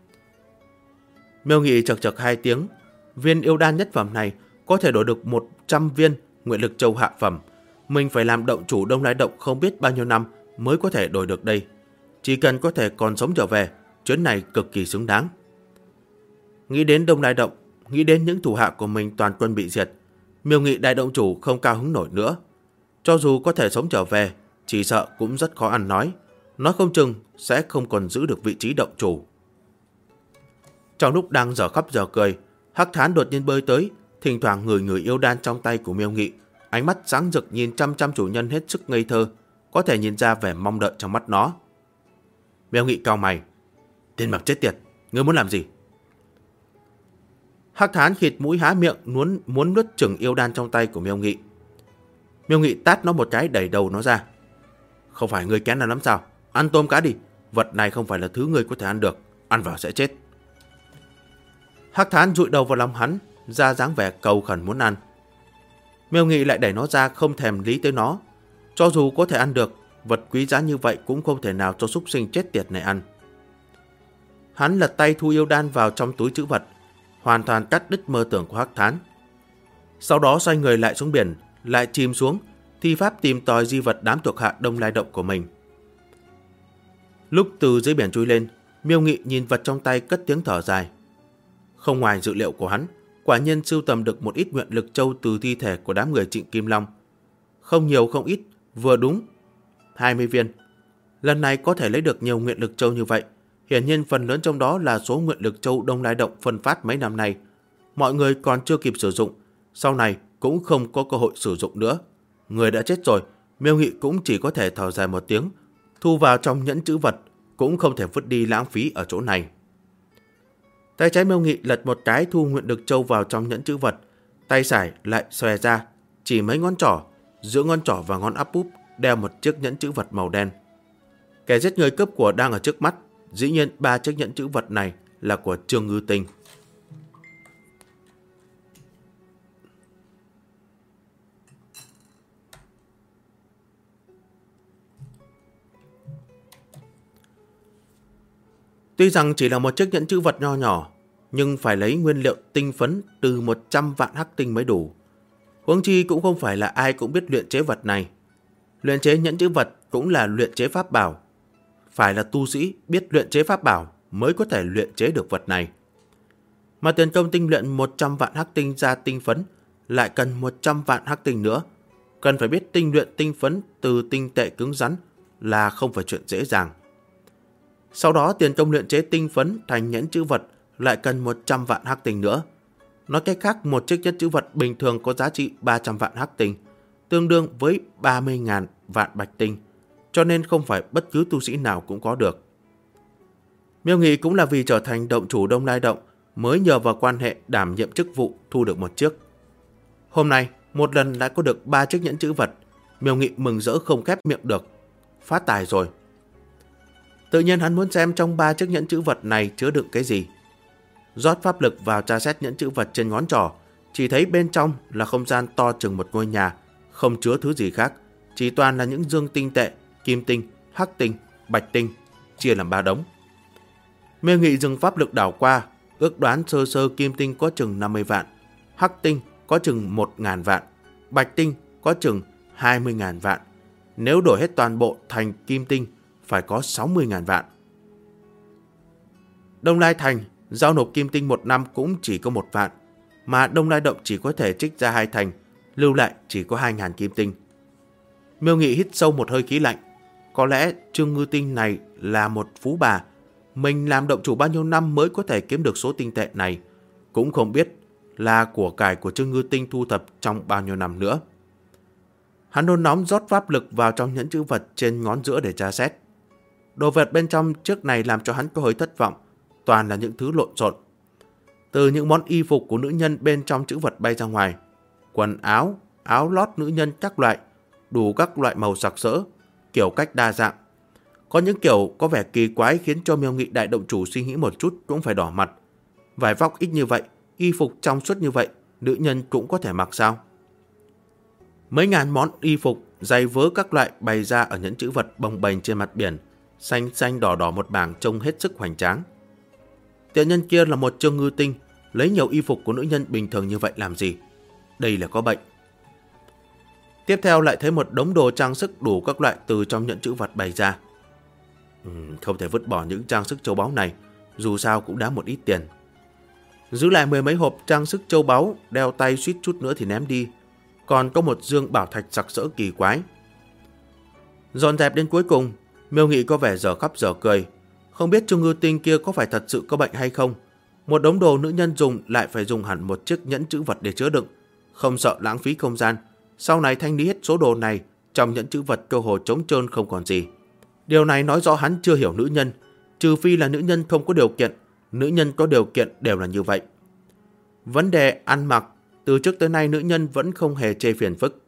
Miêu Nghị chật chật 2 tiếng. Viên yêu đan nhất phẩm này có thể đổi được 100 viên nguyện lực châu hạ phẩm. Mình phải làm động chủ Đông Lai Động không biết bao nhiêu năm mới có thể đổi được đây. Chỉ cần có thể còn sống trở về, chuyến này cực kỳ xứng đáng. Nghĩ đến Đông Lai Động, nghĩ đến những thủ hạ của mình toàn quân bị diệt, Miêu Nghị đại động chủ không cao hứng nổi nữa. Cho dù có thể sống trở về, chỉ sợ cũng rất khó ăn nói. Nói không chừng sẽ không còn giữ được vị trí động chủ. Trong lúc đang dở khóc dở cười, Hắc Thán đột nhiên bơi tới, thỉnh thoảng ngửi yêu đan trong tay của Miêu Nghị, ánh mắt sáng rực nhìn chăm chăm chủ nhân hết sức ngây thơ, có thể nhìn ra vẻ mong đợi trong mắt nó. Miêu Nghị cau mày, tên mặc chết tiệt, ngươi muốn làm gì? Hắc Thán khịt mũi há miệng muốn nuốt chửng yêu đan trong tay của Miêu Nghị. Miêu Nghị tát nó một cái đẩy đầu nó ra. Không phải ngươi kén lắm sao? Ăn tôm cá đi, vật này không phải là thứ ngươi có thể ăn được, ăn vào sẽ chết. Hắc Thán dụi đầu vào lòng hắn, ra dáng vẻ cầu khẩn muốn ăn. Miêu Nghị lại đẩy nó ra, không thèm lý tới nó. Cho dù có thể ăn được, vật quý giá như vậy cũng không thể nào cho súc sinh chết tiệt này ăn. Hắn lật tay thu yêu đan vào trong túi trữ vật, hoàn toàn cắt đứt mơ tưởng của Hắc Thán. Sau đó xoay người lại xuống biển, lại chìm xuống, thi pháp tìm tòi di vật đám thuộc hạ Đông Lai Động của mình. Lúc từ dưới biển chui lên, Miêu Nghị nhìn vật trong tay cất tiếng thở dài. Không ngoài dự liệu của hắn, quả nhiên sưu tầm được một ít nguyện lực châu từ thi thể của đám người Trịnh Kim Long. Không nhiều không ít, vừa đúng 20 viên. Lần này có thể lấy được nhiều nguyện lực châu như vậy, hiển nhiên phần lớn trong đó là số nguyện lực châu Đông Lai Động phân phát mấy năm nay. Mọi người còn chưa kịp sử dụng, sau này cũng không có cơ hội sử dụng nữa. Người đã chết rồi, Miêu Nghị cũng chỉ có thể thở dài một tiếng, thu vào trong nhẫn trữ vật, cũng không thể vứt đi lãng phí ở chỗ này. Tay trái Miêu Nghị lật một cái thu nguyện lực châu vào trong nhẫn trữ vật, tay phải lại xòe ra, chỉ mấy ngón trỏ, giữa ngón trỏ và ngón áp úp đeo một chiếc nhẫn trữ vật màu đen. Kẻ giết người cướp của đang ở trước mắt, dĩ nhiên 3 chiếc nhẫn trữ vật này là của Trương Ngư Tinh. Tuy rằng chỉ là một chiếc nhẫn trữ vật nho nhỏ, nhưng phải lấy nguyên liệu tinh phấn từ 100 vạn hắc tinh mới đủ. Huống chi cũng không phải là ai cũng biết luyện chế vật này. Luyện chế nhẫn trữ vật cũng là luyện chế pháp bảo. Phải là tu sĩ biết luyện chế pháp bảo mới có thể luyện chế được vật này. Mà tiền công tinh luyện 100 vạn hắc tinh ra tinh phấn lại cần 100 vạn hắc tinh nữa. Cần phải biết tinh luyện tinh phấn từ tinh tệ cứng rắn là không phải chuyện dễ dàng. Sau đó tiền công luyện chế tinh phấn thành nhẫn trữ vật lại cần 100 vạn hắc tinh nữa. Nói cách khác, một chiếc nhẫn trữ vật bình thường có giá trị 300 vạn hắc tinh, tương đương với 30.000 vạn bạch tinh, cho nên không phải bất cứ tu sĩ nào cũng có được. Miêu Nghị cũng là vì trở thành động chủ Đông Lai Động mới nhờ vào quan hệ đảm nhiệm chức vụ thu được một chiếc. Hôm nay, một lần đã có được 3 chiếc nhẫn trữ vật, Miêu Nghị mừng rỡ không khép miệng được. Phát tài rồi. Tự nhiên hắn muốn xem trong 3 chiếc nhẫn trữ vật này chứa đựng cái gì. Rót pháp lực vào tra xét nhẫn trữ vật trên ngón trỏ, chỉ thấy bên trong là không gian to chừng một ngôi nhà, không chứa thứ gì khác, chỉ toàn là những dương tinh tệ, kim tinh, hắc tinh, bạch tinh, chia làm 3 đống. Miêu Nghị dừng pháp lực đảo qua, ước đoán sơ sơ kim tinh có chừng 50 vạn, hắc tinh có chừng 1.000 vạn, bạch tinh có chừng 20.000 vạn. Nếu đổi hết toàn bộ thành kim tinh, phải có 60.000 vạn. Đông Lai Thành giao nộp kim tinh một năm cũng chỉ có 1 vạn, mà Đông Lai Động chỉ có thể trích ra 2 thành, lưu lại chỉ có 2.000 kim tinh. Miêu Nghị hít sâu một hơi khí lạnh. Có lẽ Trương Ngư Tinh này là một phú bà. Mình làm động chủ bao nhiêu năm mới có thể kiếm được số tinh tệ này, cũng không biết là của cải của Trương Ngư Tinh thu thập trong bao nhiêu năm nữa. Hắn nôn nóng rót pháp lực vào trong nhẫn chữ vật trên ngón giữa để tra xét. Đồ vật bên trong trước này làm cho hắn có hơi thất vọng, toàn là những thứ lộn xộn. Từ những món y phục của nữ nhân bên trong chữ vật bay ra ngoài, quần áo, áo lót nữ nhân các loại, đủ các loại màu sặc sỡ, kiểu cách đa dạng. Có những kiểu có vẻ kỳ quái khiến cho Miêu Nghị đại động chủ suy nghĩ một chút cũng phải đỏ mặt. Vải vóc ít như vậy, y phục trong suốt như vậy, nữ nhân cũng có thể mặc sao? Mấy ngàn món y phục, giày vớ các loại bày ra ở nhẫn chữ vật bồng bềnh trên mặt biển, xanh xanh đỏ đỏ một bảng trông hết sức hoành tráng. Tiểu nhân kia là một Trương Ngư Tinh, lấy nhiều y phục của nữ nhân bình thường như vậy làm gì? Đây là có bệnh. Tiếp theo lại thấy một đống đồ trang sức đủ các loại từ trong nhẫn chữ vật bày ra. Không thể vứt bỏ những trang sức châu báu này, dù sao cũng đáng một ít tiền. Giữ lại 10 mấy hộp trang sức châu báu, đeo tay suýt chút nữa thì ném đi. Còn có một dương bảo thạch sặc sỡ kỳ quái. Dọn dẹp đến cuối cùng, Miêu Nghị có vẻ dở khóc dở cười. Không biết Trương Ngư Tinh kia có phải thật sự có bệnh hay không. Một đống đồ nữ nhân dùng lại phải dùng hẳn một chiếc nhẫn trữ vật để chứa đựng, không sợ lãng phí không gian. Sau này thanh lý hết số đồ này, trong nhẫn trữ vật cơ hồ trống trơn không còn gì. Điều này nói rõ hắn chưa hiểu nữ nhân, trừ phi là nữ nhân không có điều kiện, nữ nhân có điều kiện đều là như vậy. Vấn đề ăn mặc, từ trước tới nay nữ nhân vẫn không hề chê phiền phức.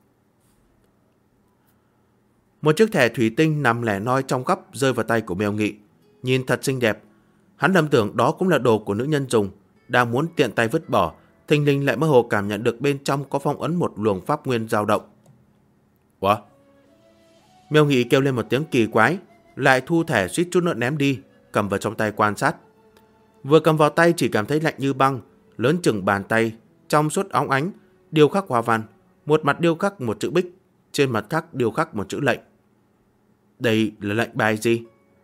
Một chiếc thẻ thủy tinh nằm lẻ loi trong góc rơi vào tay của Miêu Nghị, nhìn thật xinh đẹp. Hắn lầm tưởng đó cũng là đồ của nữ nhân dùng, đang muốn tiện tay vứt bỏ, thình lình lại mơ hồ cảm nhận được bên trong có phong ấn một luồng pháp nguyên dao động. Ủa? Miêu Nghị kêu lên một tiếng kỳ quái, lại thu thẻ suýt chút nữa ném đi, cầm vào trong tay quan sát. Vừa cầm vào tay chỉ cảm thấy lạnh như băng, lớn chừng bàn tay, trong suốt óng ánh, điêu khắc hoa văn, một mặt điêu khắc một chữ bích, trên mặt khác điêu khắc một chữ lệnh. Đây là lệnh bài gì?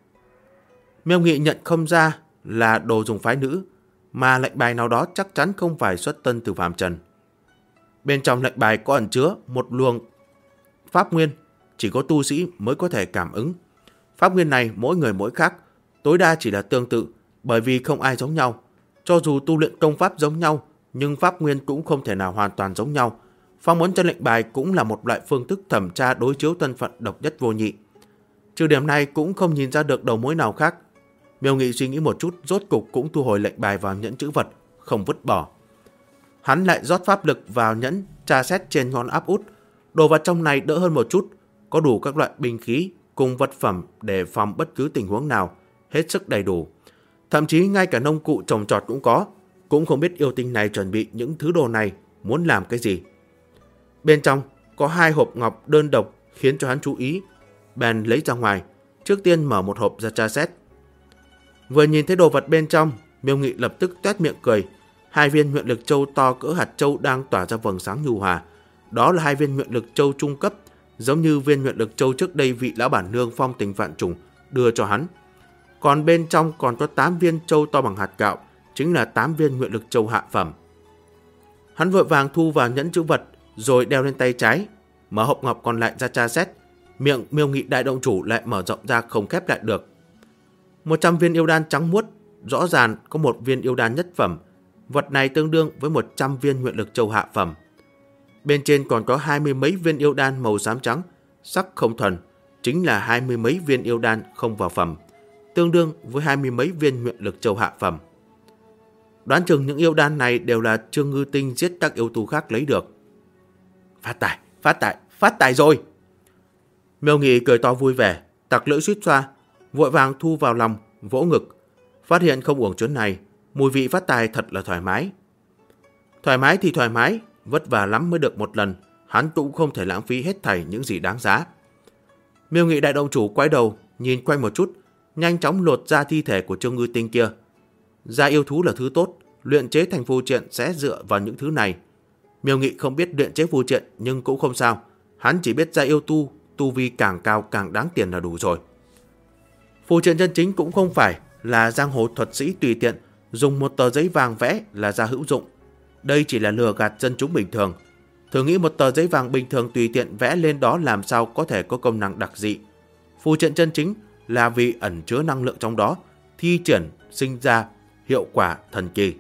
Miêu Nghị nhận không ra là đồ dùng phái nữ, mà lệnh bài nào đó chắc chắn không phải xuất tân từ phàm trần. Bên trong lệnh bài có ẩn chứa một luồng pháp nguyên, chỉ có tu sĩ mới có thể cảm ứng. Pháp nguyên này mỗi người mỗi khác, tối đa chỉ là tương tự, bởi vì không ai giống nhau. Cho dù tu luyện công pháp giống nhau, nhưng pháp nguyên cũng không thể nào hoàn toàn giống nhau. Phong ấn trên lệnh bài cũng là một loại phương thức thẩm tra đối chiếu thân phận độc nhất vô nhị. Trừ điểm này cũng không nhìn ra được đầu mối nào khác. Miêu Nghị suy nghĩ một chút, rốt cục cũng thu hồi lệnh bài vào nhẫn chữ vật, không vứt bỏ. Hắn lại rót pháp lực vào nhẫn, tra xét trên ngón áp út. Đồ vật trong này đỡ hơn một chút, có đủ các loại binh khí cùng vật phẩm để phòng bất cứ tình huống nào, hết sức đầy đủ. Thậm chí ngay cả nông cụ trồng trọt cũng có, cũng không biết yêu tinh này chuẩn bị những thứ đồ này muốn làm cái gì. Bên trong có 2 hộp ngọc đơn độc khiến cho hắn chú ý, bèn lấy ra ngoài, trước tiên mở một hộp ra tra xét. Vừa nhìn thấy đồ vật bên trong, Miêu Nghị lập tức toét miệng cười. 2 viên nguyện lực châu to cỡ hạt châu đang tỏa ra vầng sáng nhu hòa. Đó là 2 viên nguyện lực châu trung cấp, giống như viên nguyện lực châu trước đây vị lão bản nương Phong Tình Vạn Trùng đưa cho hắn. Còn bên trong còn có 8 viên châu to bằng hạt gạo, chính là 8 viên nguyện lực châu hạ phẩm. Hắn vội vàng thu vào nhẫn chữ vật, rồi đeo lên tay trái, mở hộp ngọc còn lại ra tra xét. Miệng Miêu Nghị đại động chủ lại mở rộng ra không khép lại được. 100 viên yêu đan trắng muốt, rõ ràng có 1 viên yêu đan nhất phẩm. Vật này tương đương với 100 viên nguyện lực châu hạ phẩm. Bên trên còn có 20 mấy viên yêu đan màu xám trắng, sắc không thuần, chính là 20 mấy viên yêu đan không vào phẩm, tương đương với 20 mấy viên nguyện lực châu hạ phẩm. Đoán chừng những yêu đan này đều là Trương Ngư Tinh giết các yêu tu khác lấy được. Phát tài rồi! Miêu Nghị cười to vui vẻ, tặc lưỡi suýt xoa, vội vàng thu vào lòng, vỗ ngực, phát hiện không uổng chuyến này, mùi vị phát tài thật là thoải mái. Thoải mái thì thoải mái, vất vả lắm mới được một lần, hắn cũng không thể lãng phí hết thảy những gì đáng giá. Miêu Nghị đại động chủ quay đầu, nhìn quanh một chút, nhanh chóng lột ra thi thể của Trương Ngư Tinh kia. Da yêu thú là thứ tốt, luyện chế thành phù triện sẽ dựa vào những thứ này. Miêu Nghị không biết luyện chế phù triện nhưng cũng không sao. Hắn chỉ biết ra yêu tu vi càng cao càng đáng tiền là đủ rồi. Phù triện chân chính cũng không phải là giang hồ thuật sĩ tùy tiện dùng một tờ giấy vàng vẽ là ra hữu dụng. Đây chỉ là lừa gạt dân chúng bình thường. Thử nghĩ một tờ giấy vàng bình thường tùy tiện vẽ lên đó làm sao có thể có công năng đặc dị. Phù triện chân chính là vì ẩn chứa năng lượng trong đó, thi triển sinh ra hiệu quả thần kỳ.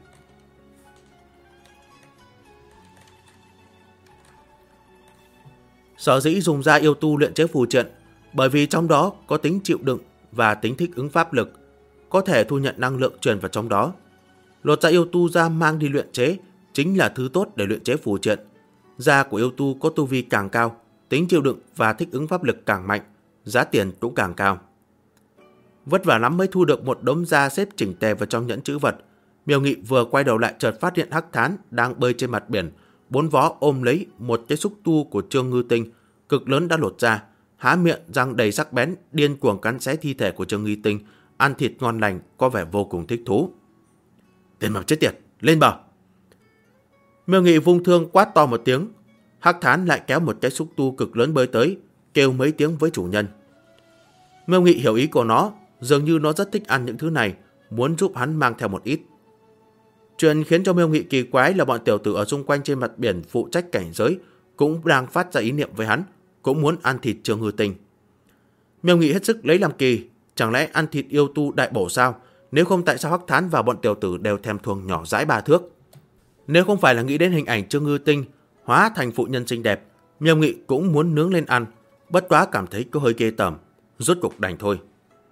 Sở dĩ dùng da yêu tu luyện chế phù triện bởi vì trong đó có tính chịu đựng và tính thích ứng pháp lực, có thể thu nhận năng lượng truyền vào trong đó. Lột da yêu tu ra mang đi luyện chế chính là thứ tốt để luyện chế phù triện. Da của yêu tu có tu vi càng cao, tính chịu đựng và thích ứng pháp lực càng mạnh, giá tiền cũng càng cao. Vất vả lắm mới thu được một đống da xếp chỉnh tề vào trong nhẫn trữ vật. Miêu Nghị vừa quay đầu lại chợt phát hiện Hắc Thán đang bơi trên mặt biển, bốn vó ôm lấy một cái xúc tu của Trương Ngư Tinh, cực lớn đã lột ra, há miệng răng đầy sắc bén, điên cuồng cắn xé thi thể của Trương Ngư Tinh, ăn thịt ngon lành, có vẻ vô cùng thích thú. Tên mập chết tiệt, lên bờ! Miêu Nghị vung thương quát to một tiếng, Hắc Thán lại kéo một cái xúc tu cực lớn bơi tới, kêu mấy tiếng với chủ nhân. Miêu Nghị hiểu ý của nó, dường như nó rất thích ăn những thứ này, muốn giúp hắn mang theo một ít. Chuyện khiến cho Miêu Nghị kỳ quái là bọn tiểu tử ở xung quanh trên mặt biển phụ trách cảnh giới cũng đang phát ra ý niệm với hắn, cũng muốn ăn thịt Trương Ngư Tinh. Miêu Nghị hết sức lấy làm kỳ, chẳng lẽ ăn thịt yêu tu đại bổ sao? Nếu không tại sao Hắc Thán và bọn tiểu tử đều thèm thuồng nhỏ dãi 3 thước? Nếu không phải là nghĩ đến hình ảnh Trương Ngư Tinh hóa thành phụ nhân xinh đẹp, Miêu Nghị cũng muốn nướng lên ăn, bất quá cảm thấy có hơi ghê tởm, rốt cục đành thôi.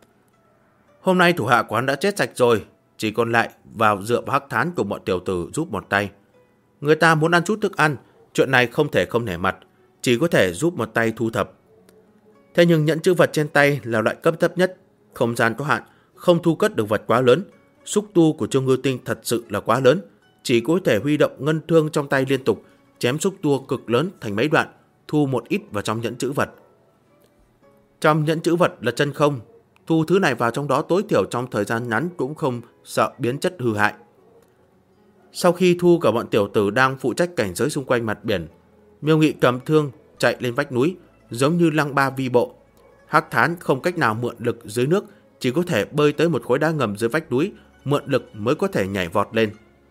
Hôm nay thủ hạ của hắn đã chết sạch rồi, chỉ còn lại vào dựa vào Hắc Thán cùng bọn tiểu tử giúp một tay. Người ta muốn ăn chút thức ăn, chuyện này không thể không nể mặt, chỉ có thể giúp một tay thu thập. Thế nhưng nhẫn trữ vật trên tay là loại cấp thấp nhất, không gian có hạn, không thu cất được vật quá lớn. Xúc tu của Trương Ngư Tinh thật sự là quá lớn, chỉ có thể huy động ngân thương trong tay liên tục, chém xúc tu cực lớn thành mấy đoạn, thu một ít vào trong nhẫn trữ vật. Trong nhẫn trữ vật là chân không, thu thứ này vào trong đó tối thiểu trong thời gian ngắn cũng không sợ biến chất hư hại. Sau khi thu cả bọn tiểu tử đang phụ trách cảnh giới xung quanh mặt biển, Miêu Nghị cầm thương chạy lên vách núi, giống như lăng ba vi bộ. Hắc Thán không cách nào mượn lực dưới nước, chỉ có thể bơi tới một khối đá ngầm dưới vách núi, mượn lực mới có thể nhảy vọt lên.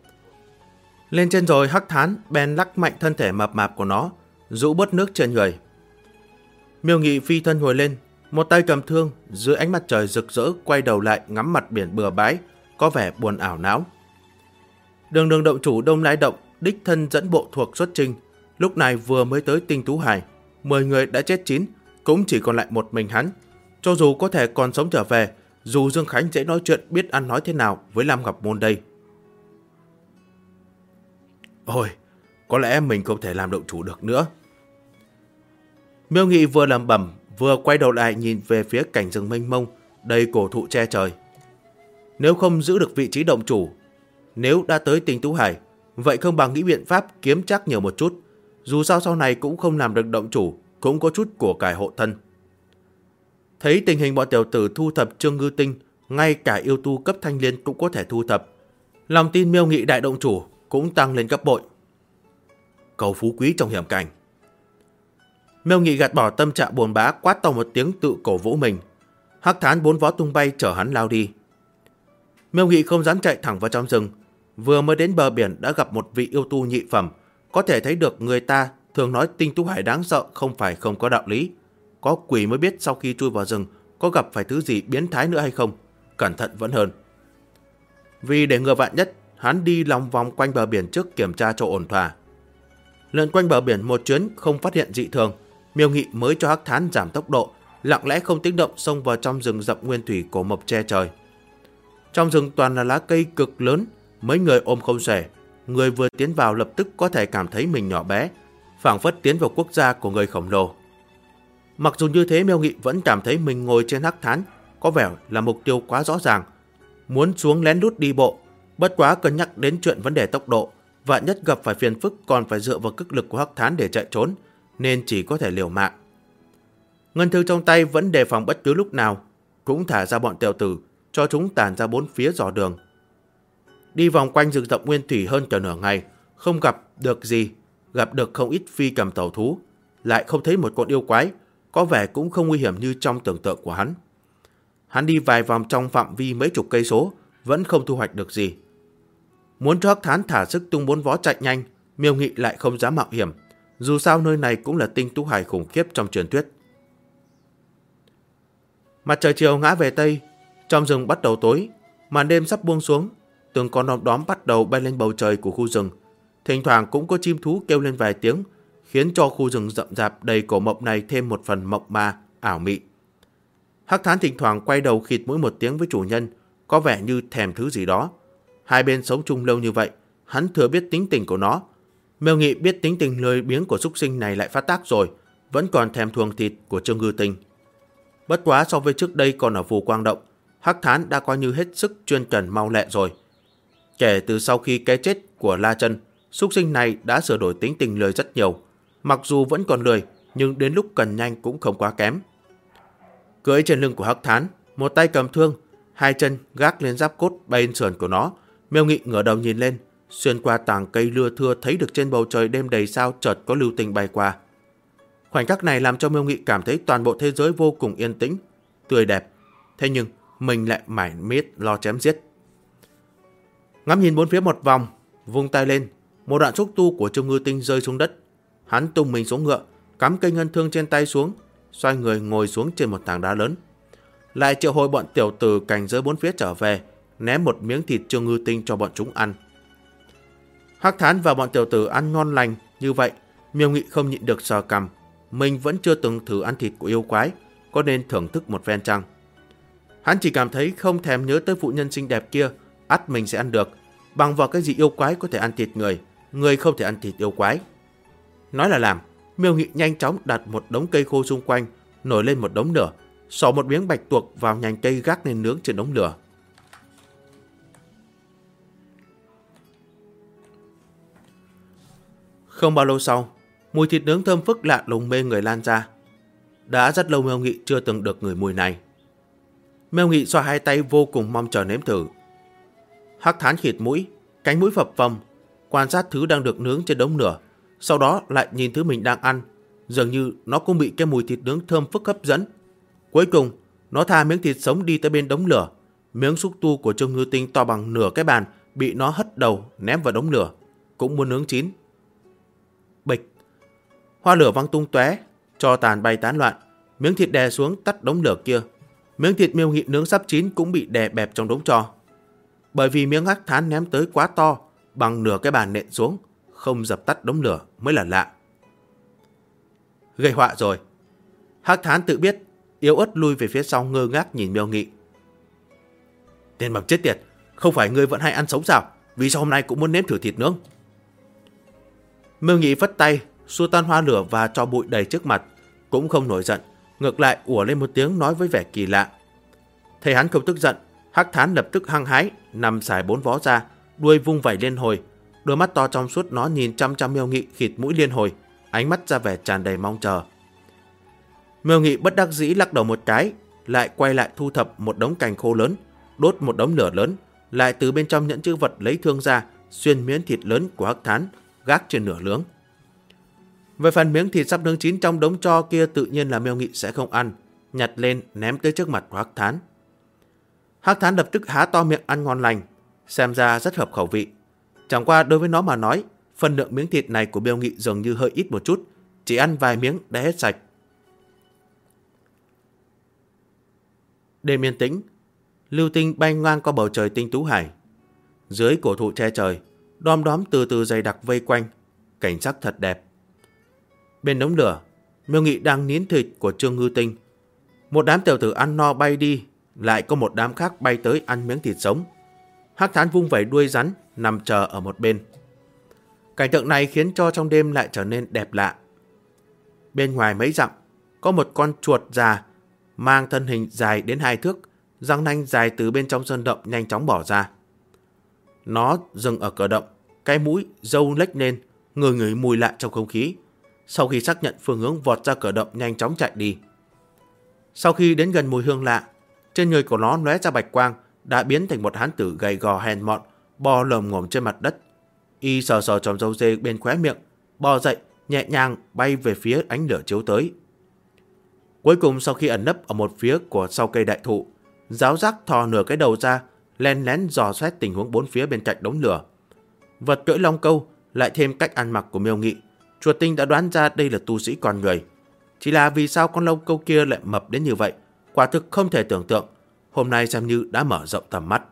Lên trên rồi, Hắc Thán bèn lắc mạnh thân thể mập mạp của nó, rũ bớt nước trên người. Miêu Nghị phi thân ngồi lên, một tay cầm thương, dưới ánh mặt trời rực rỡ quay đầu lại ngắm mặt biển bừa bãi, có vẻ buồn ảo não. Đường động chủ Đông Lai Động đích thân dẫn bộ thuộc xuất chinh, lúc này vừa mới tới Tinh Tú Hải, 10 người đã chết 9, cũng chỉ còn lại một mình hắn. Cho dù có thể còn sống trở về, dù Dương Khánh dễ nói chuyện biết ăn nói thế nào với Lam Ngọc Môn đây. Ôi, có lẽ mình không thể làm động chủ được nữa. Miêu Nghị vừa lẩm bẩm, vừa quay đầu lại nhìn về phía cảnh rừng mênh mông, đầy cổ thụ che trời. Nếu không giữ được vị trí động chủ, nếu đã tới Tinh Tú Hải, vậy không bằng nghĩ biện pháp kiếm chắc nhiều một chút. Dù sao sau này cũng không làm được động chủ, cũng có chút của cải hộ thân. Thấy tình hình bọn tiểu tử thu thập Trương Ngư Tinh, ngay cả yêu tu cấp thanh liên cũng có thể thu thập. Lòng tin Miêu Nghị đại động chủ cũng tăng lên gấp bội. Cầu phú quý trong hiểm cảnh. Miêu Nghị gạt bỏ tâm trạng buồn bã, quát to một tiếng tự cổ vũ mình. Hắc Thán 4 vó tung bay chở hắn lao đi. Miêu Nghị không dám chạy thẳng vào trong rừng, vừa mới đến bờ biển đã gặp một vị yêu tu nhị phẩm, có thể thấy được người ta thường nói Tinh Tú Hải đáng sợ không phải không có đạo lý. Có quỷ mới biết sau khi chui vào rừng có gặp phải thứ gì biến thái nữa hay không, cẩn thận vẫn hơn. Vì để ngừa vạn nhất, hắn đi lòng vòng quanh bờ biển trước kiểm tra cho ổn thỏa. Lượn quanh bờ biển một chuyến không phát hiện dị thường, Miêu Nghị mới cho Hắc Thán giảm tốc độ, lặng lẽ không tiếng động xông vào trong rừng rậm nguyên thủy cổ mộc che trời. Trong rừng toàn là lá cây cực lớn, mấy người ôm không xuể, người vừa tiến vào lập tức có thể cảm thấy mình nhỏ bé, phảng phất tiến vào quốc gia của người khổng lồ. Mặc dù như thế, Miêu Nghị vẫn cảm thấy mình ngồi trên Hắc Thán có vẻ là mục tiêu quá rõ ràng, muốn xuống lén lút đi bộ, bất quá cân nhắc đến chuyện vấn đề tốc độ, vạn nhất gặp phải phiền phức còn phải dựa vào sức lực của Hắc Thán để chạy trốn, nên chỉ có thể liều mạng. Ngân thư trong tay vẫn đề phòng bất cứ lúc nào, cũng thả ra bọn tiểu tử, cho chúng tản ra bốn phía dò đường. Đi vòng quanh rừng rậm nguyên thủy hơn cả nửa ngày, không gặp được gì, gặp được không ít phi cầm tẩu thú, lại không thấy một con yêu quái, có vẻ cũng không nguy hiểm như trong tưởng tượng của hắn. Hắn đi vài vòng trong phạm vi mấy chục cây số, vẫn không thu hoạch được gì. Muốn cho Hắc Thán thả sức tung 4 vó chạy nhanh, Miêu Nghị lại không dám mạo hiểm, dù sao nơi này cũng là tinh tú hải khủng khiếp trong truyền thuyết. Mặt trời chiều ngã về tây, trong rừng bắt đầu tối, màn đêm sắp buông xuống, từng con đom đóm bắt đầu bay lên bầu trời của khu rừng. Thỉnh thoảng cũng có chim thú kêu lên vài tiếng, khiến cho khu rừng rậm rạp đầy cổ mộng này thêm một phần mộng ma, ảo mị. Hắc Thán thỉnh thoảng quay đầu khịt mũi một tiếng với chủ nhân, có vẻ như thèm thứ gì đó. Hai bên sống chung lâu như vậy, hắn thừa biết tính tình của nó. Miêu Nghị biết tính tình lười biếng của súc sinh này lại phát tác rồi, vẫn còn thèm thuồng thịt của Trương Ngư Tinh. Bất quá so với trước đây còn ở Phù Quang Động, Hắc Thán đã coi như hết sức chuyên cần mau lẹ rồi. Kể từ sau khi cái chết của La Chân, súc sinh này đã sửa đổi tính tình lười rất nhiều. Mặc dù vẫn còn lười, nhưng đến lúc cần nhanh cũng không quá kém. Cưỡi trên lưng của Hắc Thán, một tay cầm thương, hai chân gác lên giáp cốt bay lên sườn của nó. Miêu Nghị ngửa đầu nhìn lên, xuyên qua tàng cây lưa thưa thấy được trên bầu trời đêm đầy sao chợt có lưu tinh bay qua. Khoảnh khắc này làm cho Miêu Nghị cảm thấy toàn bộ thế giới vô cùng yên tĩnh, tươi đẹp. Thế nhưng mình lại mải miết lo chém giết. Ngắm nhìn bốn phía một vòng, vung tay lên, một đoạn xúc tu của Trương Ngư Tinh rơi xuống đất. Hắn tung mình xuống ngựa, cắm cây ngân thương trên tay xuống, xoay người ngồi xuống trên một tảng đá lớn. Lại triệu hồi bọn tiểu tử cảnh giới bốn phía trở về, ném một miếng thịt Trương Ngư Tinh cho bọn chúng ăn. Hắc Thán và bọn tiểu tử ăn ngon lành như vậy, Miêu Nghị không nhịn được sờ cằm. Mình vẫn chưa từng thử ăn thịt của yêu quái, có nên thưởng thức một phen chăng? Hắn chỉ cảm thấy không thèm nhớ tới phụ nhân xinh đẹp kia, ắt mình sẽ ăn được. Bằng vào cái gì yêu quái có thể ăn thịt người, người không thể ăn thịt yêu quái. Nói là làm, Miêu Nghị nhanh chóng đặt một đống cây khô xung quanh, nổi lên một đống lửa, xỏ một miếng bạch tuộc vào nhành cây gác lên nướng trên đống lửa. Không bao lâu sau, mùi thịt nướng thơm phức lạ lùng mê người lan ra. Đã rất lâu Miêu Nghị chưa từng được ngửi mùi này. Miêu Nghị xoa hai tay vô cùng mong chờ nếm thử. Hắc Thán khịt mũi, cánh mũi phập phồng, quan sát thứ đang được nướng trên đống lửa, sau đó lại nhìn thứ mình đang ăn, dường như nó cũng bị cái mùi thịt nướng thơm phức hấp dẫn. Cuối cùng, nó thả miếng thịt sống đi tới bên đống lửa. Miếng xúc tu của Trương Ngư Tinh to bằng nửa cái bàn bị nó hất đầu ném vào đống lửa, cũng muốn nướng chín. Bịch, hoa lửa văng tung tóe, tro tàn bay tán loạn, miếng thịt đè xuống tắt đống lửa kia. Miếng thịt Miêu Nghị nướng sắp chín cũng bị đè bẹp trong đống tro. Bởi vì miếng Hắc Thán ném tới quá to, bằng nửa cái bàn nện xuống, không dập tắt đống lửa mới là lạ. Gây họa rồi. Hắc Thán tự biết, yếu ớt lui về phía sau ngơ ngác nhìn Miêu Nghị. Tên mập chết tiệt, không phải ngươi vẫn hay ăn sống sao? Vì sao hôm nay cũng muốn nếm thử thịt nướng? Miêu Nghị phất tay, xua tan hoa lửa và tro bụi đầy trước mặt, cũng không nổi giận, ngược lại ủa lên một tiếng nói với vẻ kỳ lạ. Thấy hắn không tức giận, Hắc Thán lập tức hăng hái, nằm xài 4 vó ra, đuôi vung vẩy liên hồi, đôi mắt to trong suốt nó nhìn chăm chăm Miêu Nghị khịt mũi liên hồi, ánh mắt ra vẻ tràn đầy mong chờ. Miêu Nghị bất đắc dĩ lắc đầu một cái, lại quay lại thu thập một đống cành khô lớn, đốt một đống lửa lớn, lại từ bên trong nhẫn chữ vật lấy thương ra, xuyên miếng thịt lớn của Hắc Thán gác trên lửa nướng. Về phần miếng thịt sắp nướng chín trong đống tro kia tự nhiên là Miêu Nghị sẽ không ăn, nhặt lên ném tới trước mặt của Hắc Thán. Hắc Thán lập tức há to miệng ăn ngon lành, xem ra rất hợp khẩu vị. Chẳng qua đối với nó mà nói, phần lượng miếng thịt này của Miêu Nghị dường như hơi ít một chút, chỉ ăn vài miếng đã hết sạch. Đêm yên tĩnh, lưu tinh bay ngang qua bầu trời tinh tú hải. Dưới cổ thụ che trời, đom đóm từ từ dày đặc vây quanh, cảnh sắc thật đẹp. Bên đống lửa, Miêu Nghị đang nín thịt của Trương Ngư Tinh. Một đám tiểu tử ăn no bay đi, lại có một đám khác bay tới ăn miếng thịt sống. Hắc Thán vung vẩy đuôi rắn, nằm chờ ở một bên. Cảnh tượng này khiến cho trong đêm lại trở nên đẹp lạ. Bên ngoài mấy dặm, có một con chuột già, mang thân hình dài đến 2 thước, răng nanh dài từ bên trong sơn động nhanh chóng bỏ ra. Nó dừng ở cửa động, cái mũi, râu lếch lên, ngửi mùi lạ trong không khí. Sau khi xác nhận phương hướng vọt ra cửa động nhanh chóng chạy đi. Sau khi đến gần mùi hương lạ, trên người của nó lóe ra bạch quang, đã biến thành một hán tử gầy gò hèn mọn, bò lồm ngồm trên mặt đất. Y sờ sờ tròm râu dê bên khóe miệng, bò dậy, nhẹ nhàng bay về phía ánh lửa chiếu tới. Cuối cùng sau khi ẩn nấp ở một phía của sau cây đại thụ, Giáo Giác thò nửa cái đầu ra, len lén dò xét tình huống bốn phía bên cạnh đống lửa. Vật cưỡi long câu lại thêm cách ăn mặc của Miêu Nghị, Chuột Tinh đã đoán ra đây là tu sĩ con người. Chỉ là vì sao con long câu kia lại mập đến như vậy, quả thực không thể tưởng tượng. Hôm nay xem như đã mở rộng tầm mắt.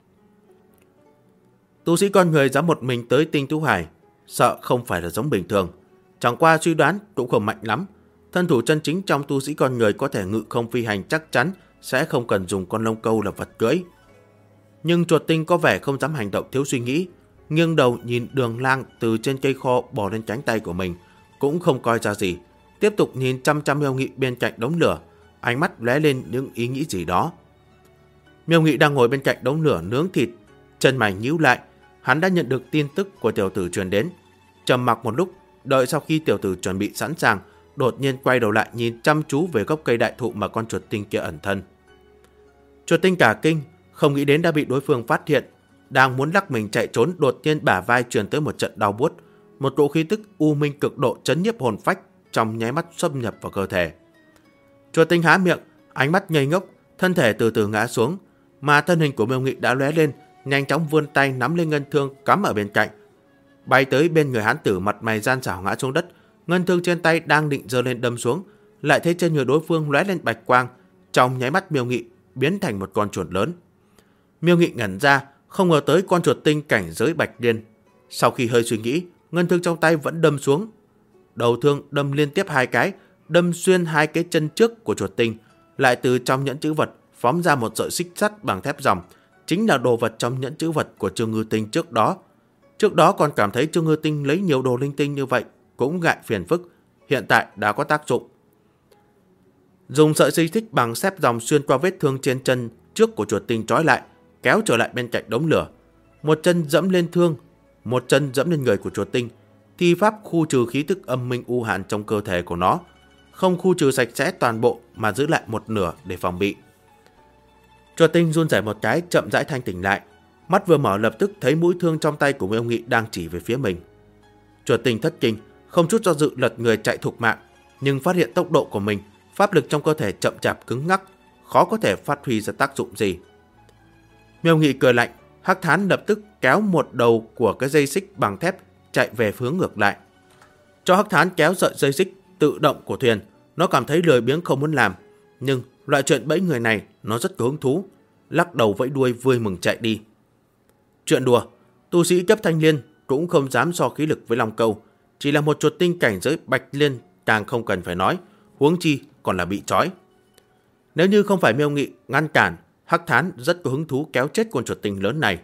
Tu sĩ con người dám một mình tới Tinh Tú Hải, sợ không phải là giống bình thường. Chẳng qua suy đoán cũng không mạnh lắm. Thân thủ chân chính trong tu sĩ con người có thể ngự không phi hành chắc chắn sẽ không cần dùng con lông câu là vật cưỡi. Nhưng Chuột Tinh có vẻ không dám hành động thiếu suy nghĩ, nghiêng đầu nhìn Đường Lang từ trên cây khô bò lên cánh tay của mình, cũng không coi ra gì, tiếp tục nhìn chăm chăm Miêu Nghị bên cạnh đống lửa, ánh mắt lóe lên những ý nghĩ gì đó. Miêu Nghị đang ngồi bên cạnh đống lửa nướng thịt, chân mày nhíu lại, hắn đã nhận được tin tức của tiểu tử truyền đến. Trầm mặc một lúc, đợi sau khi tiểu tử chuẩn bị sẵn sàng, đột nhiên quay đầu lại nhìn chăm chú về gốc cây đại thụ mà con Chuột Tinh kia ẩn thân. Chuột Tinh cả kinh, không nghĩ đến đã bị đối phương phát hiện, đang muốn lắc mình chạy trốn, đột nhiên bả vai truyền tới một trận đau buốt, một cỗ khí tức u minh cực độ chấn nhiếp hồn phách trong nháy mắt xâm nhập vào cơ thể. Chuột Tinh há miệng, ánh mắt ngây ngốc, thân thể từ từ ngã xuống, mà thân hình của Miêu Nghị đã lóe lên, nhanh chóng vươn tay nắm lên ngân thương cắm ở bên cạnh, bay tới bên người hán tử, mặt mày gian xảo ngã xuống đất. Ngân thương trên tay đang định giơ lên đâm xuống, lại thấy trên người đối phương lóe lên bạch quang, trong nháy mắt Miêu Nghị biến thành một con chuột lớn. Miêu Nghị ngẩn ra, không ngờ tới con chuột tinh cảnh giới bạch liên. Sau khi hơi suy nghĩ, ngân thương trong tay vẫn đâm xuống. Đầu thương đâm liên tiếp 2 cái, đâm xuyên 2 cái chân trước của chuột tinh, lại từ trong nhẫn chữ vật phóng ra một sợi xích sắt bằng thép ròng, chính là đồ vật trong nhẫn chữ vật của Trương Ngư Tinh trước đó. Trước đó còn cảm thấy Trương Ngư Tinh lấy nhiều đồ linh tinh như vậy cũng ngại phiền phức, hiện tại đã có tác dụng. Dùng sợi dây xích bằng thép ròng xuyên qua vết thương trên chân trước của chuột tinh trói lại, kéo trở lại bên cạnh đống lửa. Một chân dẫm lên thương, một chân dẫm lên người của chuột tinh, thi pháp khu trừ khí tức âm minh u hàn trong cơ thể của nó, không khu trừ sạch sẽ toàn bộ mà giữ lại một nửa để phòng bị. Chuột tinh run rẩy một cái, chậm rãi thanh tỉnh lại, mắt vừa mở lập tức thấy mũi thương trong tay của Miêu Nghị đang chỉ về phía mình. Chuột tinh thất kinh, không chút do dự lật người chạy thục mạng, nhưng phát hiện tốc độ của mình, pháp lực trong cơ thể chậm chạp cứng ngắc, khó có thể phát huy ra tác dụng gì. Miêu Nghị cười lạnh, Hắc Thán lập tức kéo một đầu của cái dây xích bằng thép chạy về hướng ngược lại. Cho Hắc Thán kéo sợi dây xích tự động của thuyền, nó cảm thấy lười biếng không muốn làm, nhưng loại chuyện bẫy người này nó rất có hứng thú, lắc đầu vẫy đuôi vui mừng chạy đi. Chuyện đùa, tu sĩ cấp thanh liên cũng không dám so khí lực với long câu, chỉ là một chuột tinh cảnh giới bạch liên càng không cần phải nói, huống chi còn là bị trói. Nếu như không phải Miêu Nghị ngăn cản, Hắc Thán rất có hứng thú kéo chết con chuột tinh lớn này.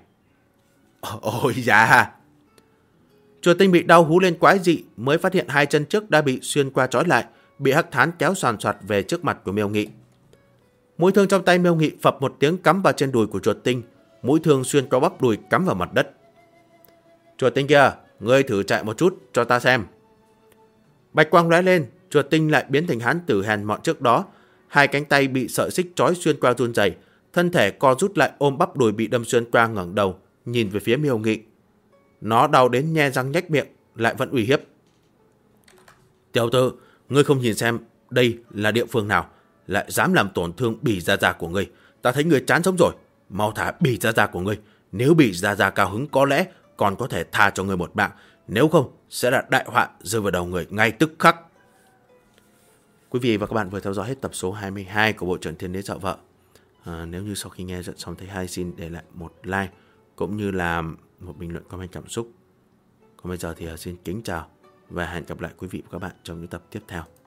Ôi da! Chuột tinh bị đau hú lên quái dị, mới phát hiện 2 chân trước đã bị xuyên qua trói lại, bị Hắc Thán kéo soàn soạt về trước mặt của Miêu Nghị. Mũi thương trong tay Miêu Nghị phập một tiếng cắm vào trên đùi của chuột tinh, mũi thương xuyên qua bắp đùi cắm vào mặt đất. Chuột tinh kia, ngươi thử chạy một chút cho ta xem. Bạch quang lóe lên, chuột tinh lại biến thành hán tử hèn mọn trước đó, 2 cánh tay bị sợi xích trói xuyên qua run rẩy, thân thể co rút lại ôm bắp đùi bị đâm xuyên qua, ngẩng đầu nhìn về phía Miêu Nghị. Nó đau đến nhe răng nhếch miệng, lại vẫn uy hiếp. Tiểu tử, ngươi không nhìn xem đây là địa phương nào, lại dám làm tổn thương Bỉ Gia Gia của ngươi. Ta thấy ngươi chán sống rồi, mau thả Bỉ Gia Gia của ngươi. Nếu Bỉ Gia Gia cao hứng có lẽ còn có thể tha cho ngươi một mạng, nếu không sẽ là đại họa rơi vào đầu người ngay tức khắc. Quý vị và các bạn vừa theo dõi hết tập số 22 của bộ truyện Thiên Đế Dạo Vợ. Nếu như sau khi nghe chuyện xong thấy hay, xin để lại một like cũng như là một bình luận comment cảm xúc. Còn bây giờ thì xin kính chào và hẹn gặp lại quý vị và các bạn trong những tập tiếp theo.